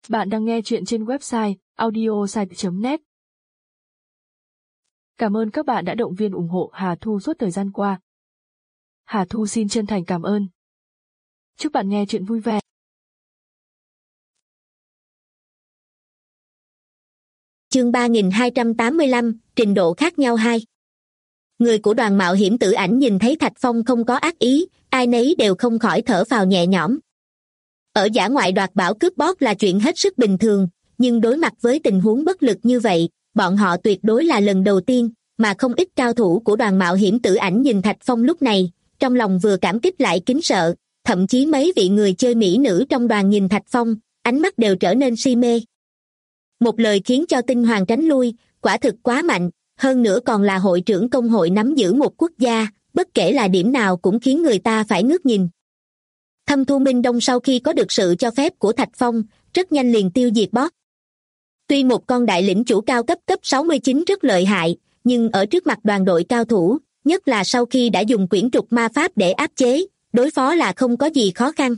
Bạn đang nghe chuyện trên website audiosite.net. Cảm ơn các bạn đã động viên ủng hộ Hà Thu suốt thời gian qua. Hà Thu xin chân thành cảm ơn. Chúc bạn nghe chuyện vui vẻ. Chương 3285, trình độ khác nhau 2. Người của đoàn mạo hiểm Tử Ảnh nhìn thấy Thạch Phong không có ác ý, ai nấy đều không khỏi thở phào nhẹ nhõm. Ở dã ngoại đoạt bảo cướp bóc là chuyện hết sức bình thường, nhưng đối mặt với tình huống bất lực như vậy, bọn họ tuyệt đối là lần đầu tiên, mà không ít cao thủ của đoàn mạo hiểm Tử Ảnh nhìn Thạch Phong lúc này, trong lòng vừa cảm kích lại kính sợ, thậm chí mấy vị người chơi mỹ nữ trong đoàn nhìn Thạch Phong, ánh mắt đều trở nên si mê. Một lời khiến cho Tinh Hoàng tránh lui, quả thực quá mạnh, hơn nữa còn là hội trưởng công hội nắm giữ một quốc gia, bất kể là điểm nào cũng khiến người ta phải ngước nhìn. Thâm Thu Minh Đông sau khi có được sự cho phép của Thạch Phong, rất nhanh liền tiêu diệt boss. Tuy một con đại lĩnh chủ cao cấp 69 rất lợi hại, nhưng ở trước mặt đoàn đội cao thủ, nhất là sau khi đã dùng quyển trục ma pháp để áp chế, đối phó là không có gì khó khăn.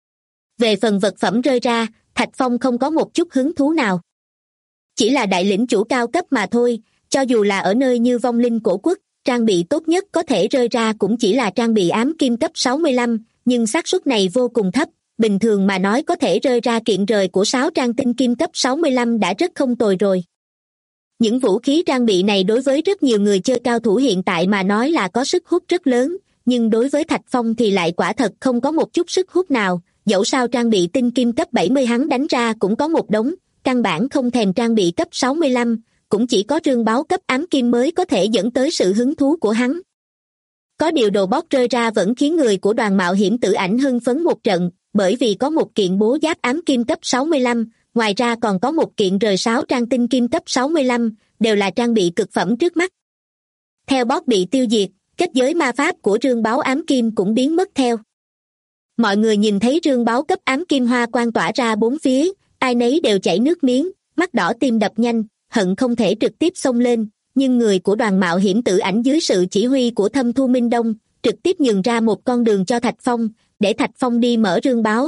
Về phần vật phẩm rơi ra, Thạch Phong không có một chút hứng thú nào. Chỉ là đại lĩnh chủ cao cấp mà thôi, cho dù là ở nơi như vong linh cổ quốc, trang bị tốt nhất có thể rơi ra cũng chỉ là trang bị ám kim cấp 65, nhưng xác suất này vô cùng thấp, bình thường mà nói có thể rơi ra kiện rời của 6 trang tinh kim cấp 65 đã rất không tồi rồi. Những vũ khí trang bị này đối với rất nhiều người chơi cao thủ hiện tại mà nói là có sức hút rất lớn, nhưng đối với Thạch Phong thì lại quả thật không có một chút sức hút nào, dẫu sao trang bị tinh kim cấp 70 hắn đánh ra cũng có một đống, căn bản không thèm trang bị cấp 65, cũng chỉ có rương báo cấp ám kim mới có thể dẫn tới sự hứng thú của hắn. Có điều đồ bóc rơi ra vẫn khiến người của đoàn mạo hiểm Tử Ảnh hưng phấn một trận, bởi vì có một kiện bố giáp ám kim cấp 65, ngoài ra còn có một kiện rời 6 trang tinh kim cấp 65, đều là trang bị cực phẩm trước mắt. Theo boss bị tiêu diệt, kết giới ma pháp của rương báo ám kim cũng biến mất theo. Mọi người nhìn thấy rương báo cấp ám kim hoa quang tỏa ra bốn phía, ai nấy đều chảy nước miếng, mắt đỏ tim đập nhanh, hận không thể trực tiếp xông lên, nhưng người của đoàn mạo hiểm Tử Ảnh dưới sự chỉ huy của Thâm Thu Minh Đông, trực tiếp nhường ra một con đường cho Thạch Phong, để Thạch Phong đi mở rương báo.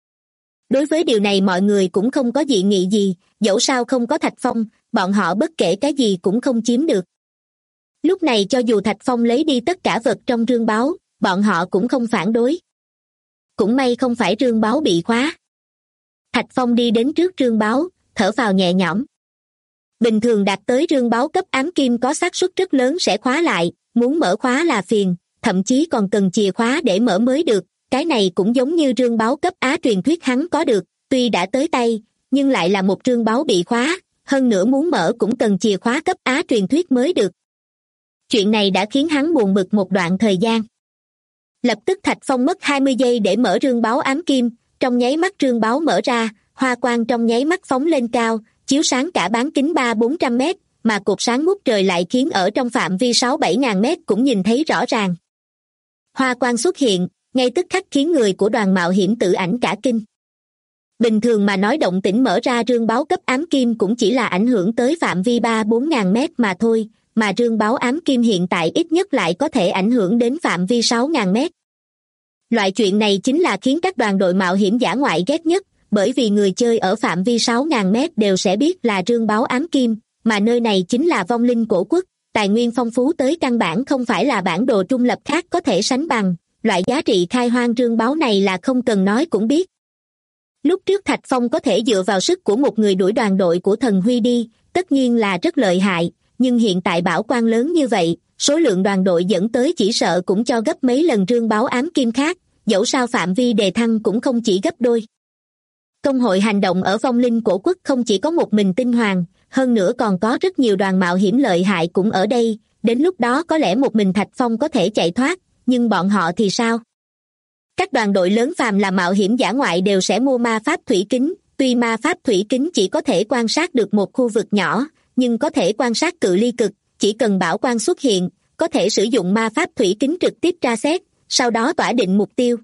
Đối với điều này mọi người cũng không có dị nghị gì, dẫu sao không có Thạch Phong, bọn họ bất kể cái gì cũng không chiếm được. Lúc này cho dù Thạch Phong lấy đi tất cả vật trong rương báo, bọn họ cũng không phản đối. Cũng may không phải rương báo bị khóa. Thạch Phong đi đến trước rương báo, thở phào nhẹ nhõm. Bình thường đạt tới rương báo cấp ám kim có xác suất rất lớn sẽ khóa lại, muốn mở khóa là phiền, thậm chí còn cần chìa khóa để mở mới được, cái này cũng giống như rương báo cấp á truyền thuyết hắn có được, tuy đã tới tay, nhưng lại là một rương báo bị khóa, hơn nữa muốn mở cũng cần chìa khóa cấp á truyền thuyết mới được. Chuyện này đã khiến hắn buồn bực một đoạn thời gian. Lập tức Thạch Phong mất 20 giây để mở rương báo ám kim, trong nháy mắt rương báo mở ra, hoa quang trong nháy mắt phóng lên cao, chiếu sáng cả bán kính 300-400 mét, mà cột sáng ngút trời lại khiến ở trong phạm vi 6-7 ngàn mét cũng nhìn thấy rõ ràng. Hoa quang xuất hiện, ngay tức khắc khiến người của đoàn mạo hiểm Tử Ảnh cả kinh. Bình thường mà nói động tĩnh mở ra rương báo cấp ám kim cũng chỉ là ảnh hưởng tới phạm vi 3-4 ngàn mét mà thôi, mà rương báo ám kim hiện tại ít nhất lại có thể ảnh hưởng đến phạm vi 6 ngàn mét. Loại chuyện này chính là khiến các đoàn đội mạo hiểm dã ngoại ghét nhất, bởi vì người chơi ở phạm vi 6.000 mét đều sẽ biết là rương báo ám kim, mà nơi này chính là vong linh cổ quốc, tài nguyên phong phú tới căn bản không phải là bản đồ trung lập khác có thể sánh bằng, loại giá trị khai hoang rương báo này là không cần nói cũng biết. Lúc trước Thạch Phong có thể dựa vào sức của một người đuổi đoàn đội của Thần Huy đi, tất nhiên là rất lợi hại, nhưng hiện tại bảo quang lớn như vậy, số lượng đoàn đội dẫn tới chỉ sợ cũng cho gấp mấy lần rương báo ám kim khác, dẫu sao phạm vi đề thăng cũng không chỉ gấp đôi. Công hội hành động ở vong linh cổ quốc không chỉ có một mình Tinh Hoàng, hơn nữa còn có rất nhiều đoàn mạo hiểm lợi hại cũng ở đây, đến lúc đó có lẽ một mình Thạch Phong có thể chạy thoát, nhưng bọn họ thì sao? Các đoàn đội lớn phàm là mạo hiểm dã ngoại đều sẽ mua ma pháp thủy kính, tuy ma pháp thủy kính chỉ có thể quan sát được một khu vực nhỏ, nhưng có thể quan sát cự ly cực, chỉ cần bảo quang xuất hiện, có thể sử dụng ma pháp thủy kính trực tiếp tra xét, sau đó tỏa định mục tiêu.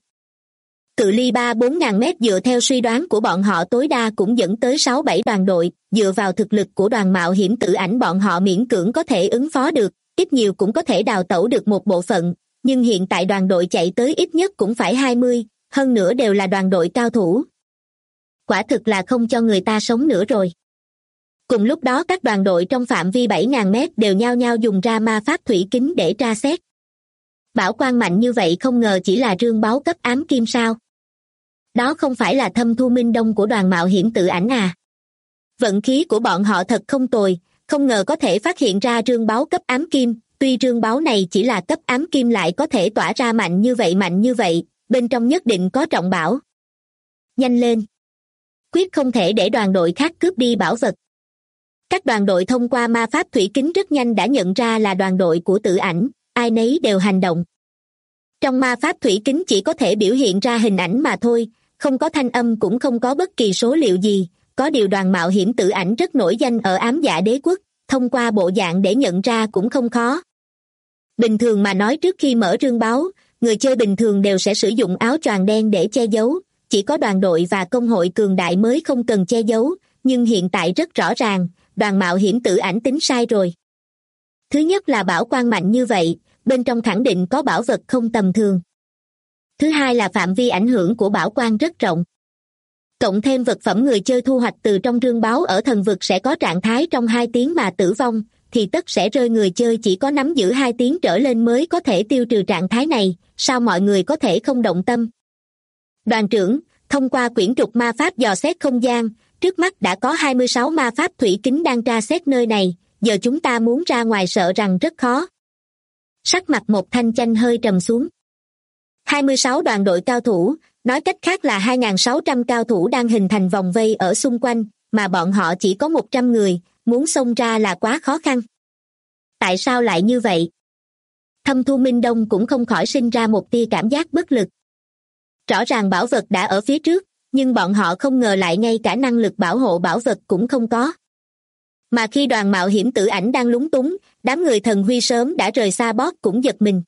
Cự ly 3-4 ngàn mét dựa theo suy đoán của bọn họ tối đa cũng dẫn tới 6-7 đoàn đội, dựa vào thực lực của đoàn mạo hiểm Tử Ảnh bọn họ miễn cưỡng có thể ứng phó được, ít nhiều cũng có thể đào tẩu được một bộ phận, nhưng hiện tại đoàn đội chạy tới ít nhất cũng phải 20, hơn nữa đều là đoàn đội cao thủ. quả thực là không cho người ta sống nữa rồi. Cùng lúc đó các đoàn đội trong phạm vi 7.000 mét đều nhao nhao dùng ra ma pháp thủy kính để tra xét. Bảo quang mạnh như vậy không ngờ chỉ là rương báu cấp ám kim sao? Đó không phải là Thâm Thu Minh Đông của đoàn mạo hiểm Tự Ảnh à? Vận khí của bọn họ thật không tồi, không ngờ có thể phát hiện ra rương báu cấp ám kim, tuy rương báu này chỉ là cấp ám kim lại có thể tỏa ra mạnh như vậy, bên trong nhất định có trọng bảo. Nhanh lên! Quyết không thể để đoàn đội khác cướp đi bảo vật. Các đoàn đội thông qua ma pháp thủy kính rất nhanh đã nhận ra là đoàn đội của Tự Ảnh, ai nấy đều hành động. Trong ma pháp thủy kính chỉ có thể biểu hiện ra hình ảnh mà thôi, không có thanh âm cũng không có bất kỳ số liệu gì, có điều đoàn mạo hiểm Tự Ảnh rất nổi danh ở Ám Dạ Đế Quốc, thông qua bộ dạng để nhận ra cũng không khó. Bình thường mà nói trước khi mở rương báu, người chơi bình thường đều sẽ sử dụng áo choàng đen để che giấu, chỉ có đoàn đội và công hội cường đại mới không cần che giấu, nhưng hiện tại rất rõ ràng, đoàn mạo hiểm Tự Ảnh tính sai rồi. Thứ nhất là bảo quang mạnh như vậy, bên trong khẳng định có bảo vật không tầm thường. Thứ hai là phạm vi ảnh hưởng của bảo quang rất rộng. Cộng thêm vật phẩm người chơi thu hoạch từ trong rương báu ở thần vực sẽ có trạng thái trong 2 tiếng mà tử vong, thì tất sẽ rơi người chơi chỉ có nắm giữ 2 tiếng trở lên mới có thể tiêu trừ trạng thái này, sao mọi người có thể không động tâm? Đoàn trưởng, thông qua quyển trục ma pháp dò xét không gian, trước mắt đã có 26 ma pháp thủy kính đang tra xét nơi này, giờ chúng ta muốn ra ngoài sợ rằng rất khó. Sắc mặt Một Thanh Chanh hơi trầm xuống. 26 đoàn đội cao thủ, nói cách khác là 2.600 cao thủ đang hình thành vòng vây ở xung quanh, mà bọn họ chỉ có 100 người, muốn xông ra là quá khó khăn. Tại sao lại như vậy? Thâm Thu Minh Đông cũng không khỏi sinh ra một tia cảm giác bất lực. Rõ ràng bảo vật đã ở phía trước, nhưng bọn họ không ngờ lại ngay cả năng lực bảo hộ bảo vật cũng không có. Mà khi đoàn mạo hiểm Tự Ảnh đang lúng túng, đám người Thần Huy sớm đã rời xa boss cũng giật mình.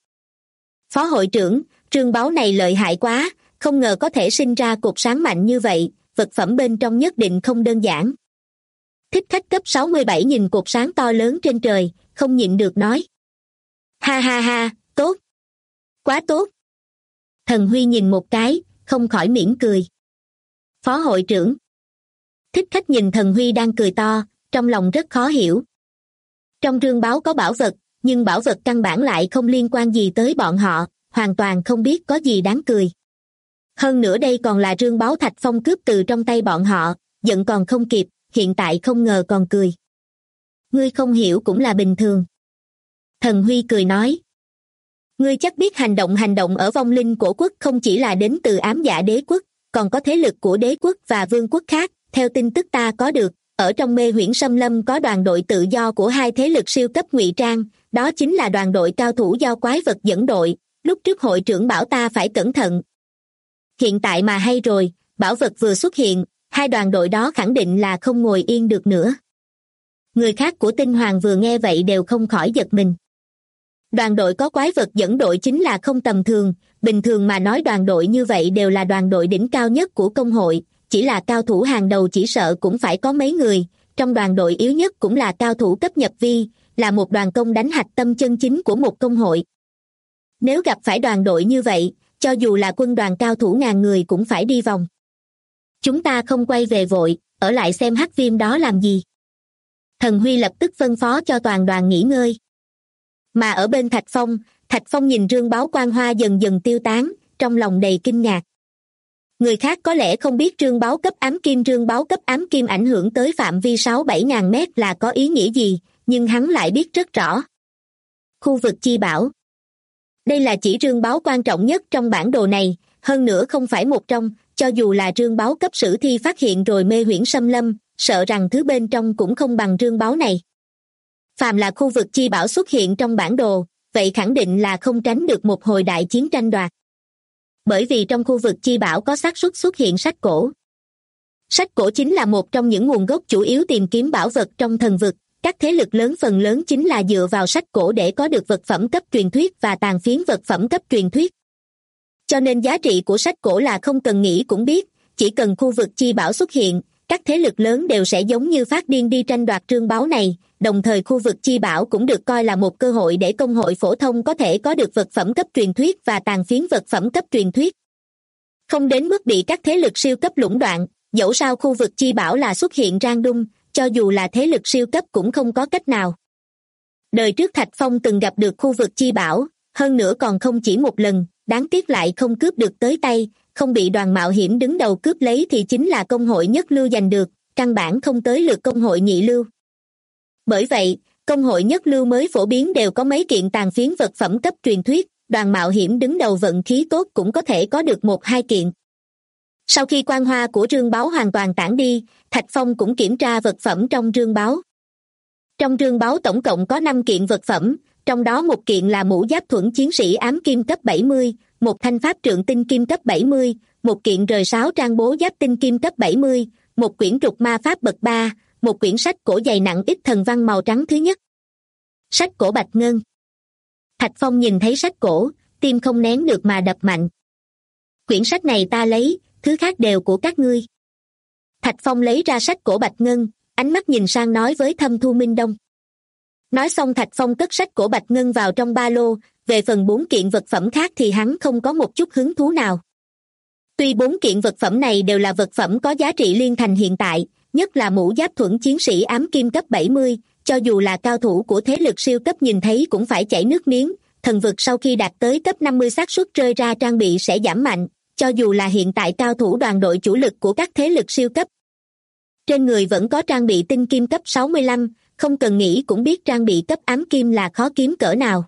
Phó hội trưởng, rương báu này lợi hại quá, không ngờ có thể sinh ra cột sáng mạnh như vậy, vật phẩm bên trong nhất định không đơn giản. Thích Khách cấp 67 nhìn cột sáng to lớn trên trời, không nhịn được nói. Ha ha ha, tốt. Quá tốt. Thần Huy nhìn một cái, không khỏi mỉm cười. Phó hội trưởng. Thích Khách nhìn Thần Huy đang cười to, trong lòng rất khó hiểu. Trong rương báu có bảo vật, nhưng bảo vật căn bản lại không liên quan gì tới bọn họ, hoàn toàn không biết có gì đáng cười. Hơn nữa đây còn là rương báu Thạch Phong cướp từ trong tay bọn họ, giận còn không kịp, hiện tại không ngờ còn cười. Ngươi không hiểu cũng là bình thường. Thần Huy cười nói. Ngươi chắc biết hành động ở vong linh cổ quốc không chỉ là đến từ Ám Dạ Đế Quốc, còn có thế lực của đế quốc và vương quốc khác, theo tin tức ta có được. Ở trong Mê Huyễn Xâm Lâm có đoàn đội tự do của 2 thế lực siêu cấp ngụy trang, đó chính là đoàn đội cao thủ do quái vật dẫn đội, lúc trước hội trưởng bảo ta phải cẩn thận. Hiện tại mà hay rồi, bảo vật vừa xuất hiện, 2 đoàn đội đó khẳng định là không ngồi yên được nữa. Người khác của Tinh Hoàng vừa nghe vậy đều không khỏi giật mình. Đoàn đội có quái vật dẫn đội chính là không tầm thường, bình thường mà nói đoàn đội như vậy đều là đoàn đội đỉnh cao nhất của công hội, chỉ là cao thủ hàng đầu chỉ sợ cũng phải có mấy người, trong đoàn đội yếu nhất cũng là cao thủ cấp nhập vi, là một đoàn công đánh hạch tâm chân chính của một công hội. Nếu gặp phải đoàn đội như vậy, cho dù là quân đoàn cao thủ ngàn người cũng phải đi vòng. Chúng ta không quay về vội, ở lại xem hắc viêm đó làm gì. Thần Huy lập tức phân phó cho toàn đoàn nghỉ ngơi. Mà ở bên Thạch Phong nhìn rương báu quang hoa dần dần tiêu tán, trong lòng đầy kinh ngạc. Người khác có lẽ không biết rương báu cấp ám kim ảnh hưởng tới phạm vi 6-7 ngàn mét là có ý nghĩa gì, nhưng hắn lại biết rất rõ. Khu vực chi bảo. Đây là chỉ rương báu quan trọng nhất trong bản đồ này, hơn nữa không phải một trong, cho dù là rương báu cấp sử thi phát hiện rồi Mê Huyễn Xâm Lâm, sợ rằng thứ bên trong cũng không bằng rương báu này. Phàm là khu vực chi bảo xuất hiện trong bản đồ, vậy khẳng định là không tránh được một hồi đại chiến tranh đoạt. Bởi vì trong khu vực chi bảo có xác suất xuất hiện sách cổ. Sách cổ chính là một trong những nguồn gốc chủ yếu tìm kiếm bảo vật trong thần vực, các thế lực lớn phần lớn chính là dựa vào sách cổ để có được vật phẩm cấp truyền thuyết và tàn phiến vật phẩm cấp truyền thuyết. Cho nên giá trị của sách cổ là không cần nghĩ cũng biết, chỉ cần khu vực chi bảo xuất hiện, các thế lực lớn đều sẽ giống như phát điên đi tranh đoạt rương báu này, đồng thời khu vực chi bảo cũng được coi là một cơ hội để công hội phổ thông có thể có được vật phẩm cấp truyền thuyết và tàn phiến vật phẩm cấp truyền thuyết. Không đến mức bị các thế lực siêu cấp lũng đoạn, Dẫu sao khu vực chi bảo là xuất hiện random, cho dù là thế lực siêu cấp cũng không có cách nào. Đời trước Thạch Phong từng gặp được khu vực chi bảo, hơn nữa còn không chỉ một lần, đáng tiếc lại không cướp được tới tay, không bị đoàn mạo hiểm đứng đầu cướp lấy thì chính là công hội nhất lưu giành được, căn bản không tới lượt công hội nhị lưu. Bởi vậy, công hội nhất lưu mới phổ biến đều có mấy kiện tàn phiến vật phẩm cấp truyền thuyết, đoàn mạo hiểm đứng đầu vận khí tốt cũng có thể có được 1-2 kiện. Sau khi quang hoa của rương báu hoàn toàn tản đi, Thạch Phong cũng kiểm tra vật phẩm trong rương báu. Trong rương báu tổng cộng có 5 kiện vật phẩm, trong đó một kiện là mũ giáp thuẫn chiến sĩ ám kim cấp 70, một thanh pháp trượng tinh kim cấp 70, một kiện R6 trang bố giáp tinh kim cấp 70, một quyển trục ma pháp bậc 3, một quyển sách cổ dày nặng ít thần văn màu trắng thứ nhất. Sách cổ Bạch Ngân. Thạch Phong nhìn thấy sách cổ, tim không nén được mà đập mạnh. Quyển sách này ta lấy, thứ khác đều của các ngươi. Thạch Phong lấy ra sách cổ Bạch Ngân, ánh mắt nhìn sang nói với Thâm Thu Minh Đông. Nói xong Thạch Phong cất sách cổ Bạch Ngân vào trong ba lô, về phần 4 kiện vật phẩm khác thì hắn không có một chút hứng thú nào. Tuy 4 kiện vật phẩm này đều là vật phẩm có giá trị liên thành hiện tại, nhất là mũ giáp thuẫn chiến sĩ ám kim cấp 70, cho dù là cao thủ của thế lực siêu cấp nhìn thấy cũng phải chảy nước miếng, thần vực sau khi đạt tới cấp 50 xác suất rơi ra trang bị sẽ giảm mạnh, cho dù là hiện tại cao thủ đoàn đội chủ lực của các thế lực siêu cấp. Trên người vẫn có trang bị tinh kim cấp 65, không cần nghĩ cũng biết trang bị cấp ám kim là khó kiếm cỡ nào.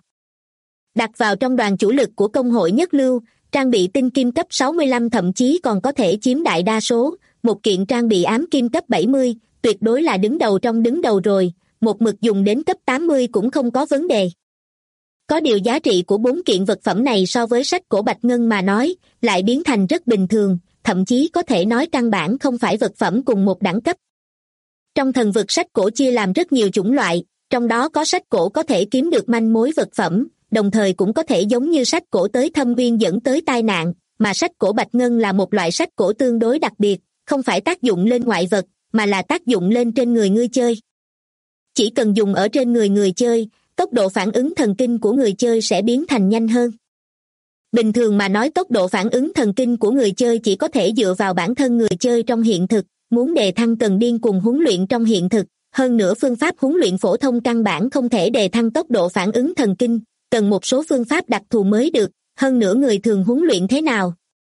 Đặt vào trong đoàn chủ lực của công hội nhất lưu, trang bị tinh kim cấp 65 thậm chí còn có thể chiếm đại đa số, một kiện trang bị ám kim cấp 70, tuyệt đối là đứng đầu trong đứng đầu rồi, một mực dùng đến cấp 80 cũng không có vấn đề. Có điều giá trị của 4 kiện vật phẩm này so với sách cổ Bạch Ngân mà nói, lại biến thành rất bình thường, thậm chí có thể nói căn bản không phải vật phẩm cùng một đẳng cấp. Trong thần vực sách cổ chia làm rất nhiều chủng loại, trong đó có sách cổ có thể kiếm được manh mối vật phẩm, đồng thời cũng có thể giống như sách cổ tới thâm uyên dẫn tới tai nạn, mà sách cổ Bạch Ngân là một loại sách cổ tương đối đặc biệt, không phải tác dụng lên ngoại vật, mà là tác dụng lên trên người chơi. Chỉ cần dùng ở trên người chơi, tốc độ phản ứng thần kinh của người chơi sẽ biến thành nhanh hơn. Bình thường mà nói tốc độ phản ứng thần kinh của người chơi chỉ có thể dựa vào bản thân người chơi trong hiện thực, muốn đề thăng cần điên cuồng huấn luyện trong hiện thực, hơn nữa phương pháp huấn luyện phổ thông căn bản không thể đề thăng tốc độ phản ứng thần kinh, cần một số phương pháp đặc thù mới được, hơn nữa người thường huấn luyện thế nào.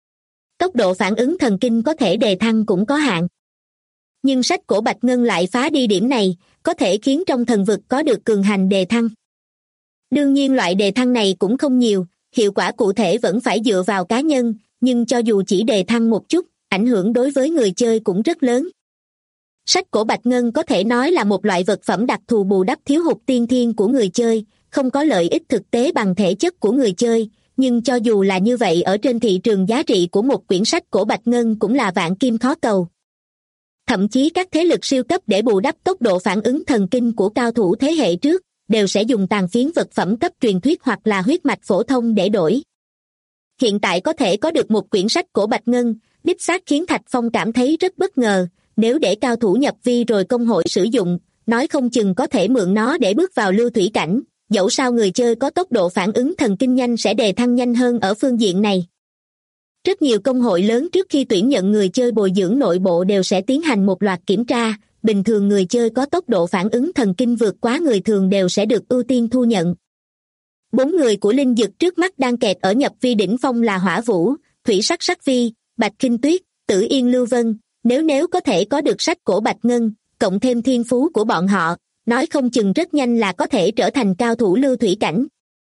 Tốc độ phản ứng thần kinh có thể đề thăng cũng có hạn. Nhưng sách cổ Bạch Ngân lại phá đi điểm này, có thể khiến trong thần vực có được cường hành đề thăng. Đương nhiên loại đề thăng này cũng không nhiều, hiệu quả cụ thể vẫn phải dựa vào cá nhân, nhưng cho dù chỉ đề thăng một chút, ảnh hưởng đối với người chơi cũng rất lớn. Sách cổ Bạch Ngân có thể nói là một loại vật phẩm đặc thù bù đắp thiếu hụt tiên thiên của người chơi, không có lợi ích thực tế bằng thể chất của người chơi, nhưng cho dù là như vậy ở trên thị trường giá trị của một quyển sách cổ Bạch Ngân cũng là vạn kim khó cầu. Thậm chí các thế lực siêu cấp để bù đắp tốc độ phản ứng thần kinh của cao thủ thế hệ trước, đều sẽ dùng tàn phiến vật phẩm cấp truyền thuyết hoặc là huyết mạch phổ thông để đổi. Hiện tại có thể có được một quyển sách cổ Bạch Ngân, đích xác khiến Thạch Phong cảm thấy rất bất ngờ, nếu để cao thủ nhập vi rồi công hội sử dụng, nói không chừng có thể mượn nó để bước vào lưu thủy cảnh, dẫu sao người chơi có tốc độ phản ứng thần kinh nhanh sẽ đề thăng nhanh hơn ở phương diện này. Rất nhiều công hội lớn trước khi tuyển nhận người chơi bồi dưỡng nội bộ đều sẽ tiến hành một loạt kiểm tra, bình thường người chơi có tốc độ phản ứng thần kinh vượt quá người thường đều sẽ được ưu tiên thu nhận. 4 người của Linh Dực trước mắt đang kẹt ở nhập vi đỉnh phong là Hỏa Vũ, Thủy Sắc Sắc Vi, Bạch Khinh Tuyết, Tử Yên Lưu Vân, nếu có thể có được sách cổ Bạch Ngân, cộng thêm thiên phú của bọn họ, nói không chừng rất nhanh là có thể trở thành cao thủ lưu thủy cảnh.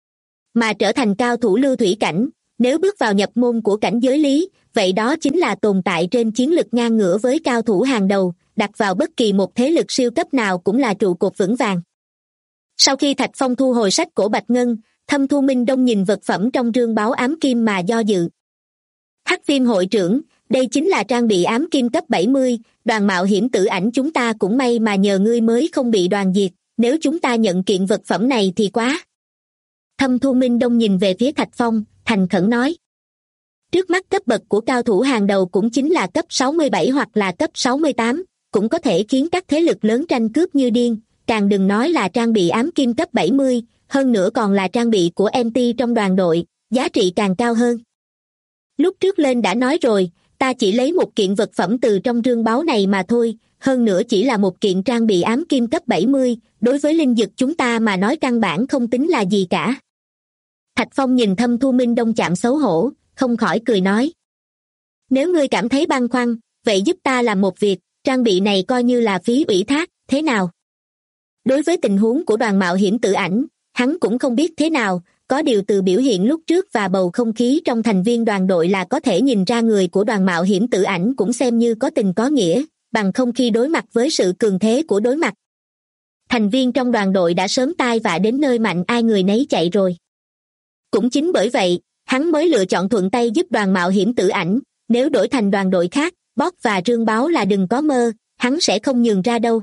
Mà trở thành cao thủ lưu thủy cảnh, nếu bước vào nhập môn của cảnh giới lý, vậy đó chính là tồn tại trên chiến lực ngang ngửa với cao thủ hàng đầu, đặt vào bất kỳ một thế lực siêu cấp nào cũng là trụ cột vững vàng. Sau khi Thạch Phong thu hồi sách cổ Bạch Ngân, Thâm Thu Minh Đông nhìn vật phẩm trong rương báu ám kim mà do dự. Hắc Viêm hội trưởng, đây chính là trang bị ám kim cấp 70, đoàn mạo hiểm Tử Ảnh chúng ta cũng may mà nhờ ngươi mới không bị đoàn diệt, nếu chúng ta nhận kiện vật phẩm này thì quá. Thâm Thu Minh Đông nhìn về phía Thạch Phong, thành khẩn nói. Trước mắt cấp bậc của cao thủ hàng đầu cũng chính là cấp 67 hoặc là cấp 68, cũng có thể khiến các thế lực lớn tranh cướp như điên, càng đừng nói là trang bị ám kim cấp 70, hơn nữa còn là trang bị của MT trong đoàn đội, giá trị càng cao hơn. Lúc trước lên đã nói rồi, ta chỉ lấy một kiện vật phẩm từ trong trương báu này mà thôi, hơn nữa chỉ là một kiện trang bị ám kim cấp 70, đối với linh dực chúng ta mà nói căn bản không tính là gì cả. Thạch Phong nhìn Thâm Thu Minh Đông chạm xấu hổ, không khỏi cười nói. Nếu ngươi cảm thấy băn khoăn, vậy giúp ta làm một việc, trang bị này coi như là phí ủy thác, thế nào? Đối với tình huống của đoàn mạo hiểm Tử Ảnh, hắn cũng không biết thế nào, có điều từ biểu hiện lúc trước và bầu không khí trong thành viên đoàn đội là có thể nhìn ra người của đoàn mạo hiểm Tử Ảnh cũng xem như có tình có nghĩa, bằng không khi đối mặt với sự cường thế của đối mặt. Thành viên trong đoàn đội đã sớm tai vạ đến nơi mạnh ai người nấy chạy rồi. Cũng chính bởi vậy, hắn mới lựa chọn thuận tay giúp đoàn mạo hiểm Tử Ảnh, nếu đổi thành đoàn đội khác, Bob và Trương Báo là đừng có mơ, hắn sẽ không nhường ra đâu.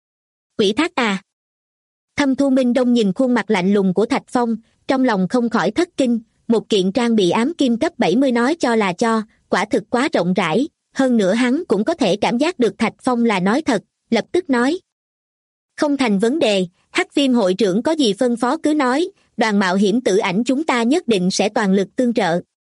Ủy thác à? Thâm Thu Minh Đông nhìn khuôn mặt lạnh lùng của Thạch Phong, trong lòng không khỏi thất kinh, một kiện trang bị ám kim cấp 70 nói cho là cho, quả thực quá rộng rãi, hơn nữa hắn cũng có thể cảm giác được Thạch Phong là nói thật, lập tức nói. Không thành vấn đề, Hắc Viêm hội trưởng có gì phân phó cứ nói, đoàn mạo hiểm Tử Ảnh chúng ta nhất định sẽ toàn lực tương trợ.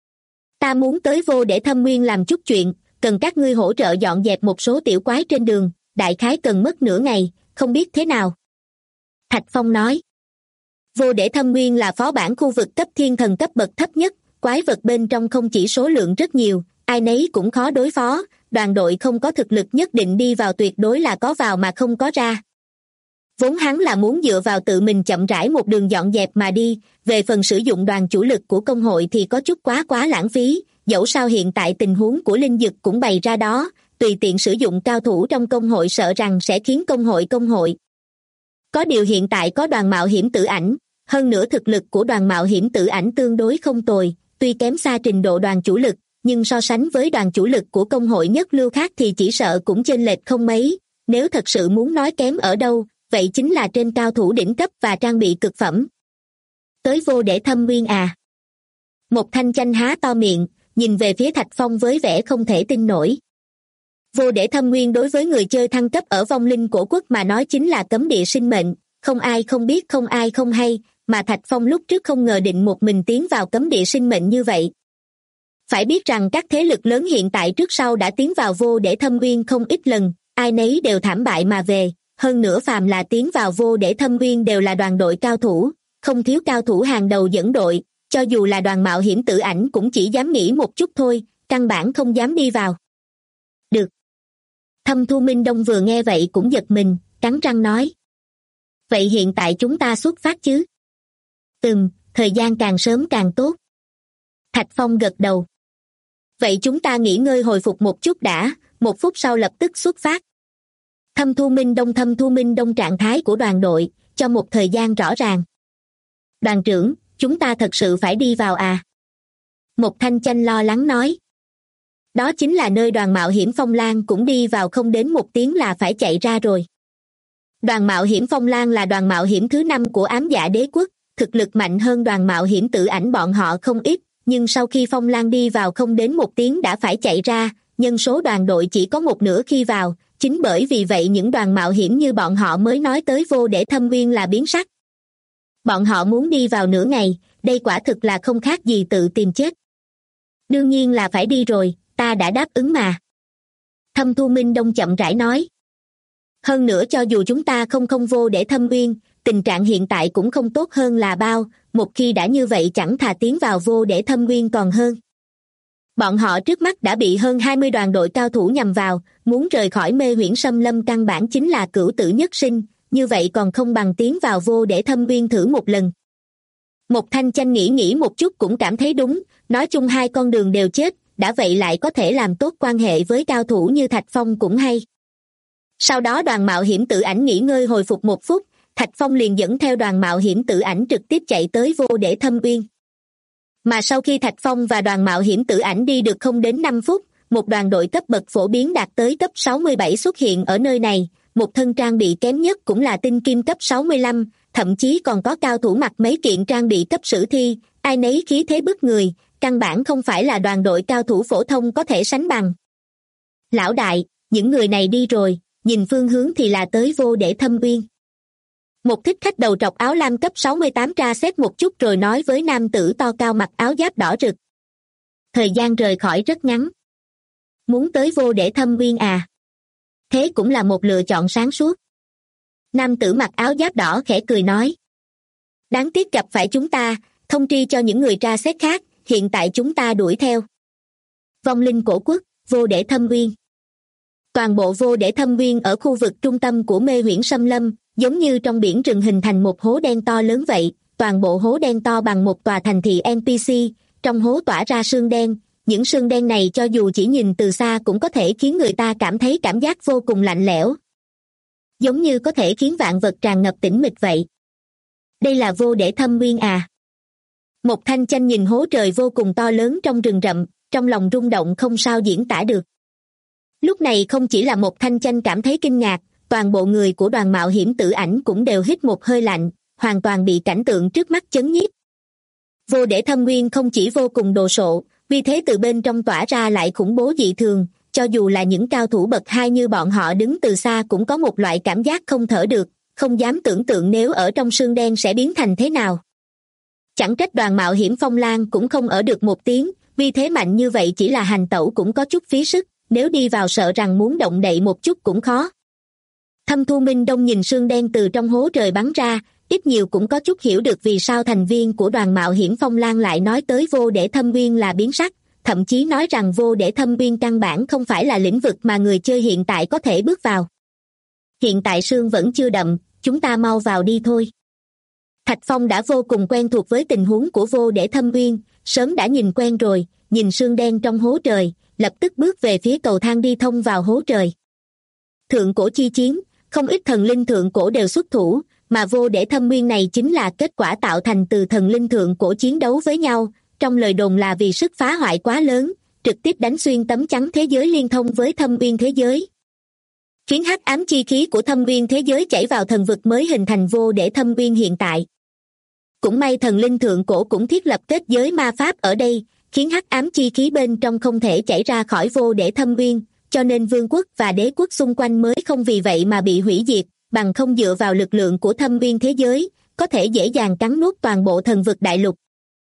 Ta muốn tới Vô Để Thâm Nguyên làm chút chuyện, cần các ngươi hỗ trợ dọn dẹp một số tiểu quái trên đường, đại khái cần mất nửa ngày, không biết thế nào. Thạch Phong nói. Vô Để Thâm Nguyên là phó bản khu vực cấp thiên thần cấp bậc thấp nhất, quái vật bên trong không chỉ số lượng rất nhiều, ai nấy cũng khó đối phó, đoàn đội không có thực lực nhất định đi vào tuyệt đối là có vào mà không có ra. Vốn hắn là muốn dựa vào tự mình chậm rãi một đường dọn dẹp mà đi, về phần sử dụng đoàn chủ lực của công hội thì có chút quá lãng phí, dẫu sao hiện tại tình huống của linh dực cũng bày ra đó, tùy tiện sử dụng cao thủ trong công hội sợ rằng sẽ khiến công hội. Có điều hiện tại có đoàn mạo hiểm Tử Ảnh, hơn nữa thực lực của đoàn mạo hiểm Tử Ảnh tương đối không tồi, tuy kém xa trình độ đoàn chủ lực, nhưng so sánh với đoàn chủ lực của công hội nhất lưu khác thì chỉ sợ cũng chênh lệch không mấy, nếu thật sự muốn nói kém ở đâu, vậy chính là trên cao thủ đỉnh cấp và trang bị cực phẩm. Tới Vô Để Thâm Nguyên à? Một Thanh Chanh há to miệng, nhìn về phía Thạch Phong với vẻ không thể tin nổi. Vô Để Thâm Nguyên đối với người chơi thăng cấp ở vong linh cổ quốc mà nói chính là cấm địa sinh mệnh, không ai không biết không ai không hay, mà Thạch Phong lúc trước không ngờ định một mình tiến vào cấm địa sinh mệnh như vậy. Phải biết rằng các thế lực lớn hiện tại trước sau đã tiến vào Vô Để Thâm Nguyên không ít lần, ai nấy đều thảm bại mà về, hơn nữa phàm là tiến vào Vô Để Thâm Nguyên đều là đoàn đội cao thủ, không thiếu cao thủ hàng đầu dẫn đội, cho dù là đoàn mạo hiểm Tử Ảnh cũng chỉ dám nghĩ một chút thôi, căn bản không dám đi vào. Được. Thâm Thu Minh Đông vừa nghe vậy cũng giật mình, cắn răng nói. Vậy hiện tại chúng ta xuất phát chứ? Thời gian càng sớm càng tốt. Thạch Phong gật đầu. Vậy chúng ta nghỉ ngơi hồi phục một chút đã, 1 phút sau lập tức xuất phát. Thâm Thu Minh Đông trạng thái của đoàn đội, cho một thời gian rõ ràng. Đoàn trưởng, chúng ta thật sự phải đi vào à? Một Thanh Chanh lo lắng nói. Đó chính là nơi đoàn mạo hiểm Phong Lan cũng đi vào không đến 1 tiếng là phải chạy ra rồi. Đoàn mạo hiểm Phong Lan là đoàn mạo hiểm thứ 5 của Ám Dạ Đế Quốc, thực lực mạnh hơn đoàn mạo hiểm Tử Ảnh bọn họ không ít, nhưng sau khi Phong Lan đi vào không đến 1 tiếng đã phải chạy ra, nhân số đoàn đội chỉ có 1/2 khi vào, chính bởi vì vậy những đoàn mạo hiểm như bọn họ mới nói tới Vô Để Thâm Nguyên là biến sắc. Bọn họ muốn đi vào nửa ngày, đây quả thực là không khác gì tự tìm chết. Đương nhiên là phải đi rồi, ta đã đáp ứng mà. Thâm Thu Minh Đông chậm rãi nói. Hơn nữa cho dù chúng ta không Vô Để Thâm Nguyên, tình trạng hiện tại cũng không tốt hơn là bao, một khi đã như vậy chẳng thà tiến vào Vô Để Thâm Nguyên còn hơn. Bọn họ trước mắt đã bị hơn 20 đoàn đội cao thủ nhằm vào, muốn rời khỏi Mê Huyễn Xâm Lâm căn bản chính là cửu tử nhất sinh, như vậy còn không bằng tiến vào Vô Để Thâm Nguyên thử một lần. Một Thanh Chanh nghĩ một chút cũng cảm thấy đúng, nói chung 2 con đường đều chết, đã vậy lại có thể làm tốt quan hệ với cao thủ như Thạch Phong cũng hay. Sau đó đoàn mạo hiểm Tử Ảnh nghỉ ngơi hồi phục 1 phút, Thạch Phong liền dẫn theo đoàn mạo hiểm Tử Ảnh trực tiếp chạy tới Vô Để Thâm Nguyên. Mà sau khi Thạch Phong và đoàn mạo hiểm Tử Ảnh đi được không đến 5 phút, một đoàn đội cấp bậc phổ biến đạt tới cấp 67 xuất hiện ở nơi này, một thân trang bị kém nhất cũng là tinh kim cấp 65, thậm chí còn có cao thủ mặc mấy kiện trang bị cấp sử thi, ai nấy khí thế bức người, căn bản không phải là đoàn đội cao thủ phổ thông có thể sánh bằng. Lão đại, những người này đi rồi, nhìn phương hướng thì là tới Vô Để Thâm Nguyên. Một thích khách đầu trọc áo lam cấp 68 tra xét một chút rồi nói với nam tử to cao mặc áo giáp đỏ rực. Thời gian rời khỏi rất ngắn. Muốn tới vô để thâm uyên à? Thế cũng là một lựa chọn sáng suốt. Nam tử mặc áo giáp đỏ khẽ cười nói. Đáng tiếc gặp phải chúng ta, thông tri cho những người tra xét khác, hiện tại chúng ta đuổi theo. Vong linh cổ quốc, vô để thâm uyên. Toàn bộ vô để thâm uyên ở khu vực trung tâm của mê huyễn xâm lâm, giống như trong biển rừng hình thành một hố đen to lớn vậy, toàn bộ hố đen to bằng một tòa thành thị NPC, trong hố tỏa ra sương đen, những sương đen này cho dù chỉ nhìn từ xa cũng có thể khiến người ta cảm thấy cảm giác vô cùng lạnh lẽo. Giống như có thể khiến vạn vật tràn ngập tĩnh mịch vậy. Đây là vô để thâm uyên à? Một Thanh Chanh nhìn hố trời vô cùng to lớn trong rừng rậm, trong lòng rung động không sao diễn tả được. Lúc này không chỉ là một Thanh Chanh cảm thấy kinh ngạc, toàn bộ người của đoàn mạo hiểm Tử Ảnh cũng đều hít một hơi lạnh, hoàn toàn bị cảnh tượng trước mắt chấn nhiếp. Vô để thâm uyên không chỉ vô cùng đồ sộ, vì thế từ bên trong tỏa ra lại khủng bố dị thường, cho dù là những cao thủ bậc hai như bọn họ đứng từ xa cũng có một loại cảm giác không thở được, không dám tưởng tượng nếu ở trong sương đen sẽ biến thành thế nào. Chẳng trách đoàn mạo hiểm Phong Lan cũng không ở được một tiếng, vì thế mạnh như vậy chỉ là hành tẩu cũng có chút phí sức, nếu đi vào sợ rằng muốn động đậy một chút cũng khó. Thâm Thu Minh Đông nhìn sương đen từ trong hố trời bắn ra, ít nhiều cũng có chút hiểu được vì sao thành viên của đoàn mạo hiểm Phong Lan lại nói tới vô để thâm uyên là biến sắc, thậm chí nói rằng vô để thâm uyên căn bản không phải là lĩnh vực mà người chơi hiện tại có thể bước vào. Hiện tại sương vẫn chưa đậm, chúng ta mau vào đi thôi. Thạch Phong đã vô cùng quen thuộc với tình huống của vô để thâm uyên, sớm đã nhìn quen rồi, nhìn sương đen trong hố trời, lập tức bước về phía cầu thang đi thông vào hố trời. Thượng cổ chi chiến, không ít thần linh thượng cổ đều xuất thủ, mà vô để thâm uyên này chính là kết quả tạo thành từ thần linh thượng cổ chiến đấu với nhau, trong lời đồn là vì sức phá hoại quá lớn, trực tiếp đánh xuyên tấm chắn thế giới liên thông với thâm uyên thế giới. Khiến hắc ám chi khí của thâm uyên thế giới chảy vào thần vực mới hình thành vô để thâm uyên hiện tại. Cũng may thần linh thượng cổ cũng thiết lập kết giới ma pháp ở đây, khiến hắc ám chi khí bên trong không thể chảy ra khỏi vô để thâm uyên, cho nên vương quốc và đế quốc xung quanh mới không vì vậy mà bị hủy diệt, bằng không dựa vào lực lượng của thâm uyên thế giới, có thể dễ dàng cắn nuốt toàn bộ thần vực đại lục.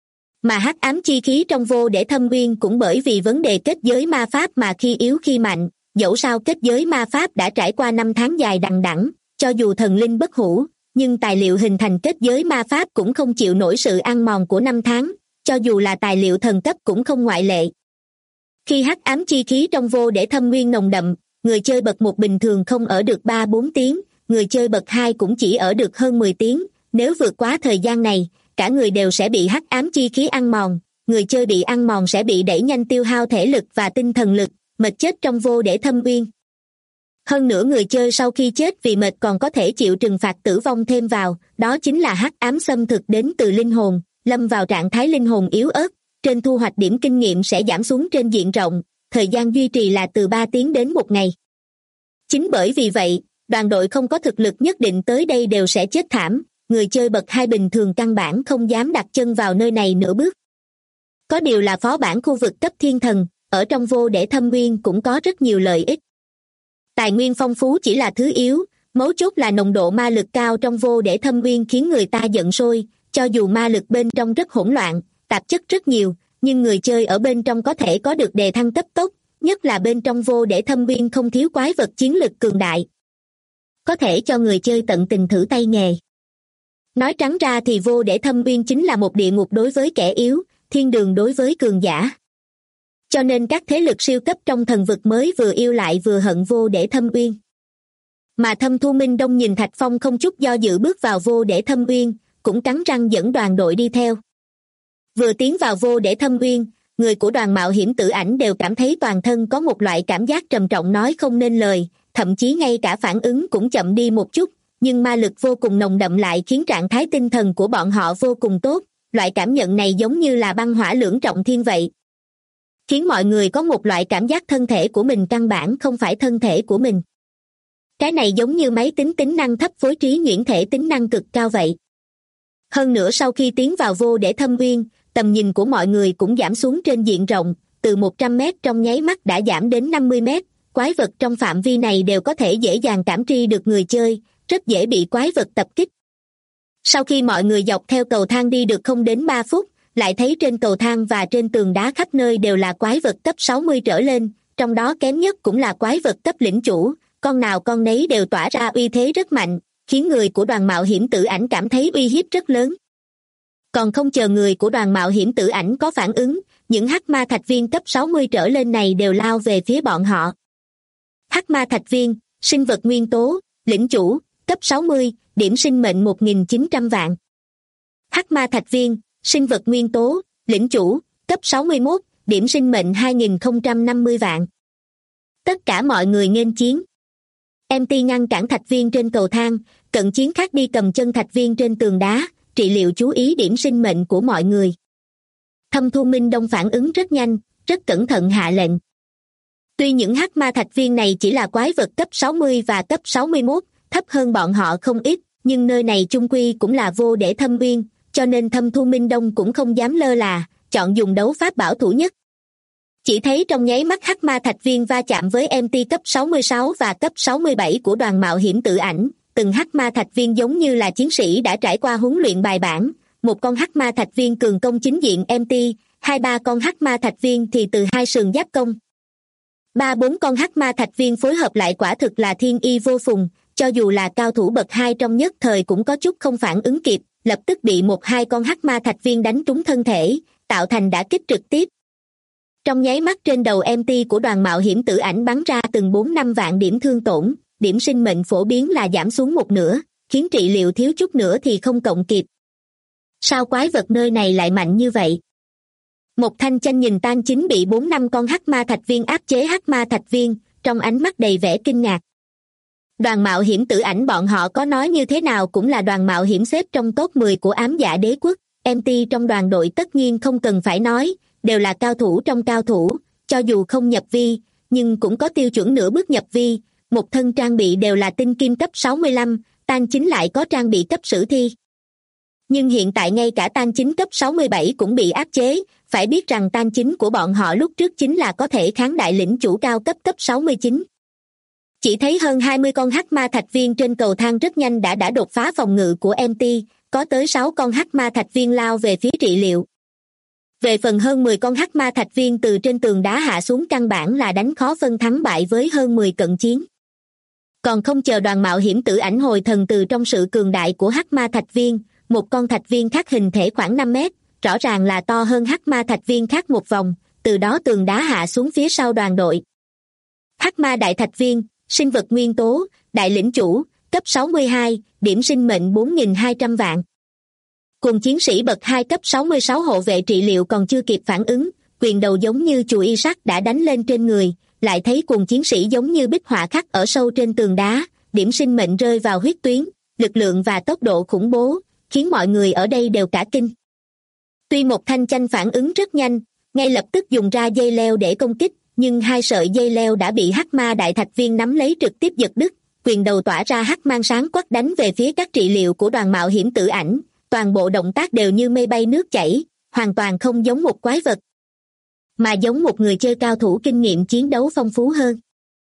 Mà hắc ám chi khí trong vô để thâm uyên cũng bởi vì vấn đề kết giới ma pháp mà khi yếu khi mạnh, dẫu sao kết giới ma pháp đã trải qua 5 tháng dài đằng đẵng, cho dù thần linh bất hủ, nhưng tài liệu hình thành kết giới ma pháp cũng không chịu nổi sự ăn mòn của 5 tháng, cho dù là tài liệu thần cấp cũng không ngoại lệ. Khi hắc ám chi khí trong vô để thâm uyên nồng đậm, người chơi bậc 1 bình thường không ở được 3-4 tiếng, người chơi bậc 2 cũng chỉ ở được hơn 10 tiếng, nếu vượt quá thời gian này, cả người đều sẽ bị hắc ám chi khí ăn mòn, người chơi bị ăn mòn sẽ bị đẩy nhanh tiêu hao thể lực và tinh thần lực, mệt chết trong vô để thâm uyên. Hơn nữa người chơi sau khi chết vì mệt còn có thể chịu trừng phạt tử vong thêm vào, đó chính là hắc ám xâm thực đến từ linh hồn, lâm vào trạng thái linh hồn yếu ớt, trên thu hoạch điểm kinh nghiệm sẽ giảm xuống trên diện rộng, thời gian duy trì là từ 3 tiếng đến 1 ngày. Chính bởi vì vậy, đoàn đội không có thực lực nhất định tới đây đều sẽ chết thảm, người chơi bậc 2 bình thường căn bản không dám đặt chân vào nơi này nửa bước. Có điều là phó bản khu vực cấp thiên thần, ở trong vô để thâm uyên cũng có rất nhiều lợi ích. Tài nguyên phong phú chỉ là thứ yếu, mấu chốt là nồng độ ma lực cao trong vô để thâm uyên khiến người ta giận sôi, cho dù ma lực bên trong rất hỗn loạn, tạp chất rất nhiều, nhưng người chơi ở bên trong có thể có được đề thăng cấp tốc, nhất là bên trong vô để thâm uyên không thiếu quái vật chiến lực cường đại. Có thể cho người chơi tận tình thử tay nghề. Nói trắng ra thì vô để thâm uyên chính là một địa ngục đối với kẻ yếu, thiên đường đối với cường giả. Cho nên các thế lực siêu cấp trong thần vực mới vừa yêu lại vừa hận vô để thâm uyên. Mà Thâm Thu Minh Đông nhìn Thạch Phong không chút do dự bước vào vô để thâm uyên, cũng cắn răng dẫn đoàn đội đi theo. Vừa tiến vào vô để thâm uyên, người của đoàn mạo hiểm Tử Ảnh đều cảm thấy toàn thân có một loại cảm giác trầm trọng nói không nên lời, thậm chí ngay cả phản ứng cũng chậm đi một chút, nhưng ma lực vô cùng nồng đậm lại khiến trạng thái tinh thần của bọn họ vô cùng tốt, loại cảm nhận này giống như là băng hỏa lưỡng trọng thiên vậy. Khiến mọi người có một loại cảm giác thân thể của mình căn bản không phải thân thể của mình. Cái này giống như máy tính tính năng thấp phối trí nhuyễn thể tính năng cực cao vậy. Hơn nữa sau khi tiến vào vô để thâm uyên, tầm nhìn của mọi người cũng giảm xuống trên diện rộng, từ 100 mét trong nháy mắt đã giảm đến 50 mét, quái vật trong phạm vi này đều có thể dễ dàng cảm tri được người chơi, rất dễ bị quái vật tập kích. Sau khi mọi người dọc theo cầu thang đi được không đến 3 phút, lại thấy trên cầu thang và trên tường đá khắp nơi đều là quái vật cấp 60 trở lên, trong đó kém nhất cũng là quái vật cấp lĩnh chủ, con nào con nấy đều tỏa ra uy thế rất mạnh, khiến người của đoàn mạo hiểm Tử Ảnh cảm thấy uy hiếp rất lớn. Còn không chờ người của đoàn mạo hiểm Tử Ảnh có phản ứng, những hắc ma thạch viên cấp 60 trở lên này đều lao về phía bọn họ. Hắc ma thạch viên, sinh vật nguyên tố, lĩnh chủ, cấp 60, điểm sinh mệnh 1.900 vạn. Hắc ma thạch viên, sinh vật nguyên tố, lĩnh chủ, cấp 61, điểm sinh mệnh 2.050 vạn. Tất cả mọi người nghênh chiến. MT ngăn cản thạch viên trên cầu thang, cận chiến khác đi cầm chân thạch viên trên tường đá, trị liệu chú ý điểm sinh mệnh của mọi người. Thâm Thu Minh Đông phản ứng rất nhanh, rất cẩn thận hạ lệnh. Tuy những hắc ma thạch viên này chỉ là quái vật cấp 60 và cấp 61, thấp hơn bọn họ không ít, nhưng nơi này chung quy cũng là vô để thâm uyên, cho nên Thâm Thu Minh Đông cũng không dám lơ là, chọn dùng đấu pháp bảo thủ nhất. Chỉ thấy trong nháy mắt hắc ma thạch viên va chạm với MT cấp 66 và cấp 67 của đoàn mạo hiểm Tử Ảnh, từng hắc ma thạch viên giống như là chiến sĩ đã trải qua huấn luyện bài bản, một con hắc ma thạch viên cường công chính diện MT, 2-3 con hắc ma thạch viên thì từ hai sườn giáp công. 3-4 con hắc ma thạch viên phối hợp lại quả thực là thiên y vô phùng, cho dù là cao thủ bậc 2 trong nhất thời cũng có chút không phản ứng kịp, lập tức bị 1-2 con hắc ma thạch viên đánh trúng thân thể, tạo thành đả kích trực tiếp. Trong nháy mắt trên đầu MT của đoàn mạo hiểm Tử Ảnh bắn ra từng 4-5 vạn điểm thương tổn, điểm sinh mệnh phổ biến là giảm xuống một nửa, khiến trị liệu thiếu chút nữa thì không cộng kịp. Sao quái vật nơi này lại mạnh như vậy? Một Thanh Chanh nhìn Tan Chính bị 4-5 con hắc ma thạch viên áp chế hắc ma thạch viên, trong ánh mắt đầy vẻ kinh ngạc. Đoàn mạo hiểm Tử Ảnh bọn họ có nói như thế nào cũng là đoàn mạo hiểm xếp trong top 10 của ám dạ đế quốc, MT trong đoàn đội tất nhiên không cần phải nói, đều là cao thủ trong cao thủ, cho dù không nhập vi, nhưng cũng có tiêu chuẩn nửa bước nhập vi, một thân trang bị đều là tinh kim cấp 65, Tan Chính lại có trang bị cấp sử thi. Nhưng hiện tại ngay cả Tan Chính cấp 67 cũng bị áp chế, phải biết rằng Tan Chính của bọn họ lúc trước chính là có thể kháng đại lĩnh chủ cao cấp cấp 69. Chỉ thấy hơn 20 con hắc ma thạch viên trên cầu thang rất nhanh đã đột phá phòng ngự của MT, có tới 6 con hắc ma thạch viên lao về phía trị liệu. Về phần hơn 10 con hắc ma thạch viên từ trên tường đá hạ xuống căn bản là đánh khó phân thắng bại với hơn 10 cận chiến. Còn không chờ đoàn mạo hiểm Tử Ảnh hồi thần từ trong sự cường đại của hắc ma thạch viên, một con thạch viên khác hình thể khoảng 5 mét, rõ ràng là to hơn hắc ma thạch viên khác một vòng, từ đó tường đá hạ xuống phía sau đoàn đội. Hắc ma đại thạch viên, sinh vật nguyên tố, đại lĩnh chủ, cấp 62, điểm sinh mệnh 4.200 vạn. Cùng chiến sĩ bậc 2 cấp 66 hộ vệ trị liệu còn chưa kịp phản ứng, quyền đầu giống như chùi y sắt đã đánh lên trên người, lại thấy cùng chiến sĩ giống như bích họa khắc ở sâu trên tường đá, điểm sinh mệnh rơi vào huyết tuyến, lực lượng và tốc độ khủng bố, khiến mọi người ở đây đều cả kinh. Tuy một Thanh Chanh phản ứng rất nhanh, ngay lập tức dùng ra dây leo để công kích, nhưng 2 sợi dây leo đã bị hắc ma đại thạch viên nắm lấy trực tiếp giật đứt, quyền đầu tỏa ra hắc mang sáng quắc đánh về phía các trị liệu của đoàn mạo hiểm Tử Ảnh, toàn bộ động tác đều như mây bay nước chảy, hoàn toàn không giống một quái vật, mà giống một người chơi cao thủ kinh nghiệm chiến đấu phong phú hơn.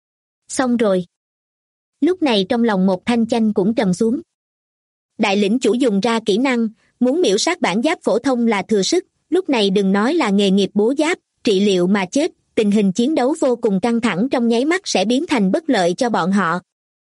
Xong rồi. Lúc này trong lòng một Thanh Chanh cũng trầm xuống. Đại lĩnh chủ dùng ra kỹ năng, muốn miểu sát bản giáp phổ thông là thừa sức, lúc này đừng nói là nghề nghiệp bố giáp, trị liệu mà chết, tình hình chiến đấu vô cùng căng thẳng trong nháy mắt sẽ biến thành bất lợi cho bọn họ.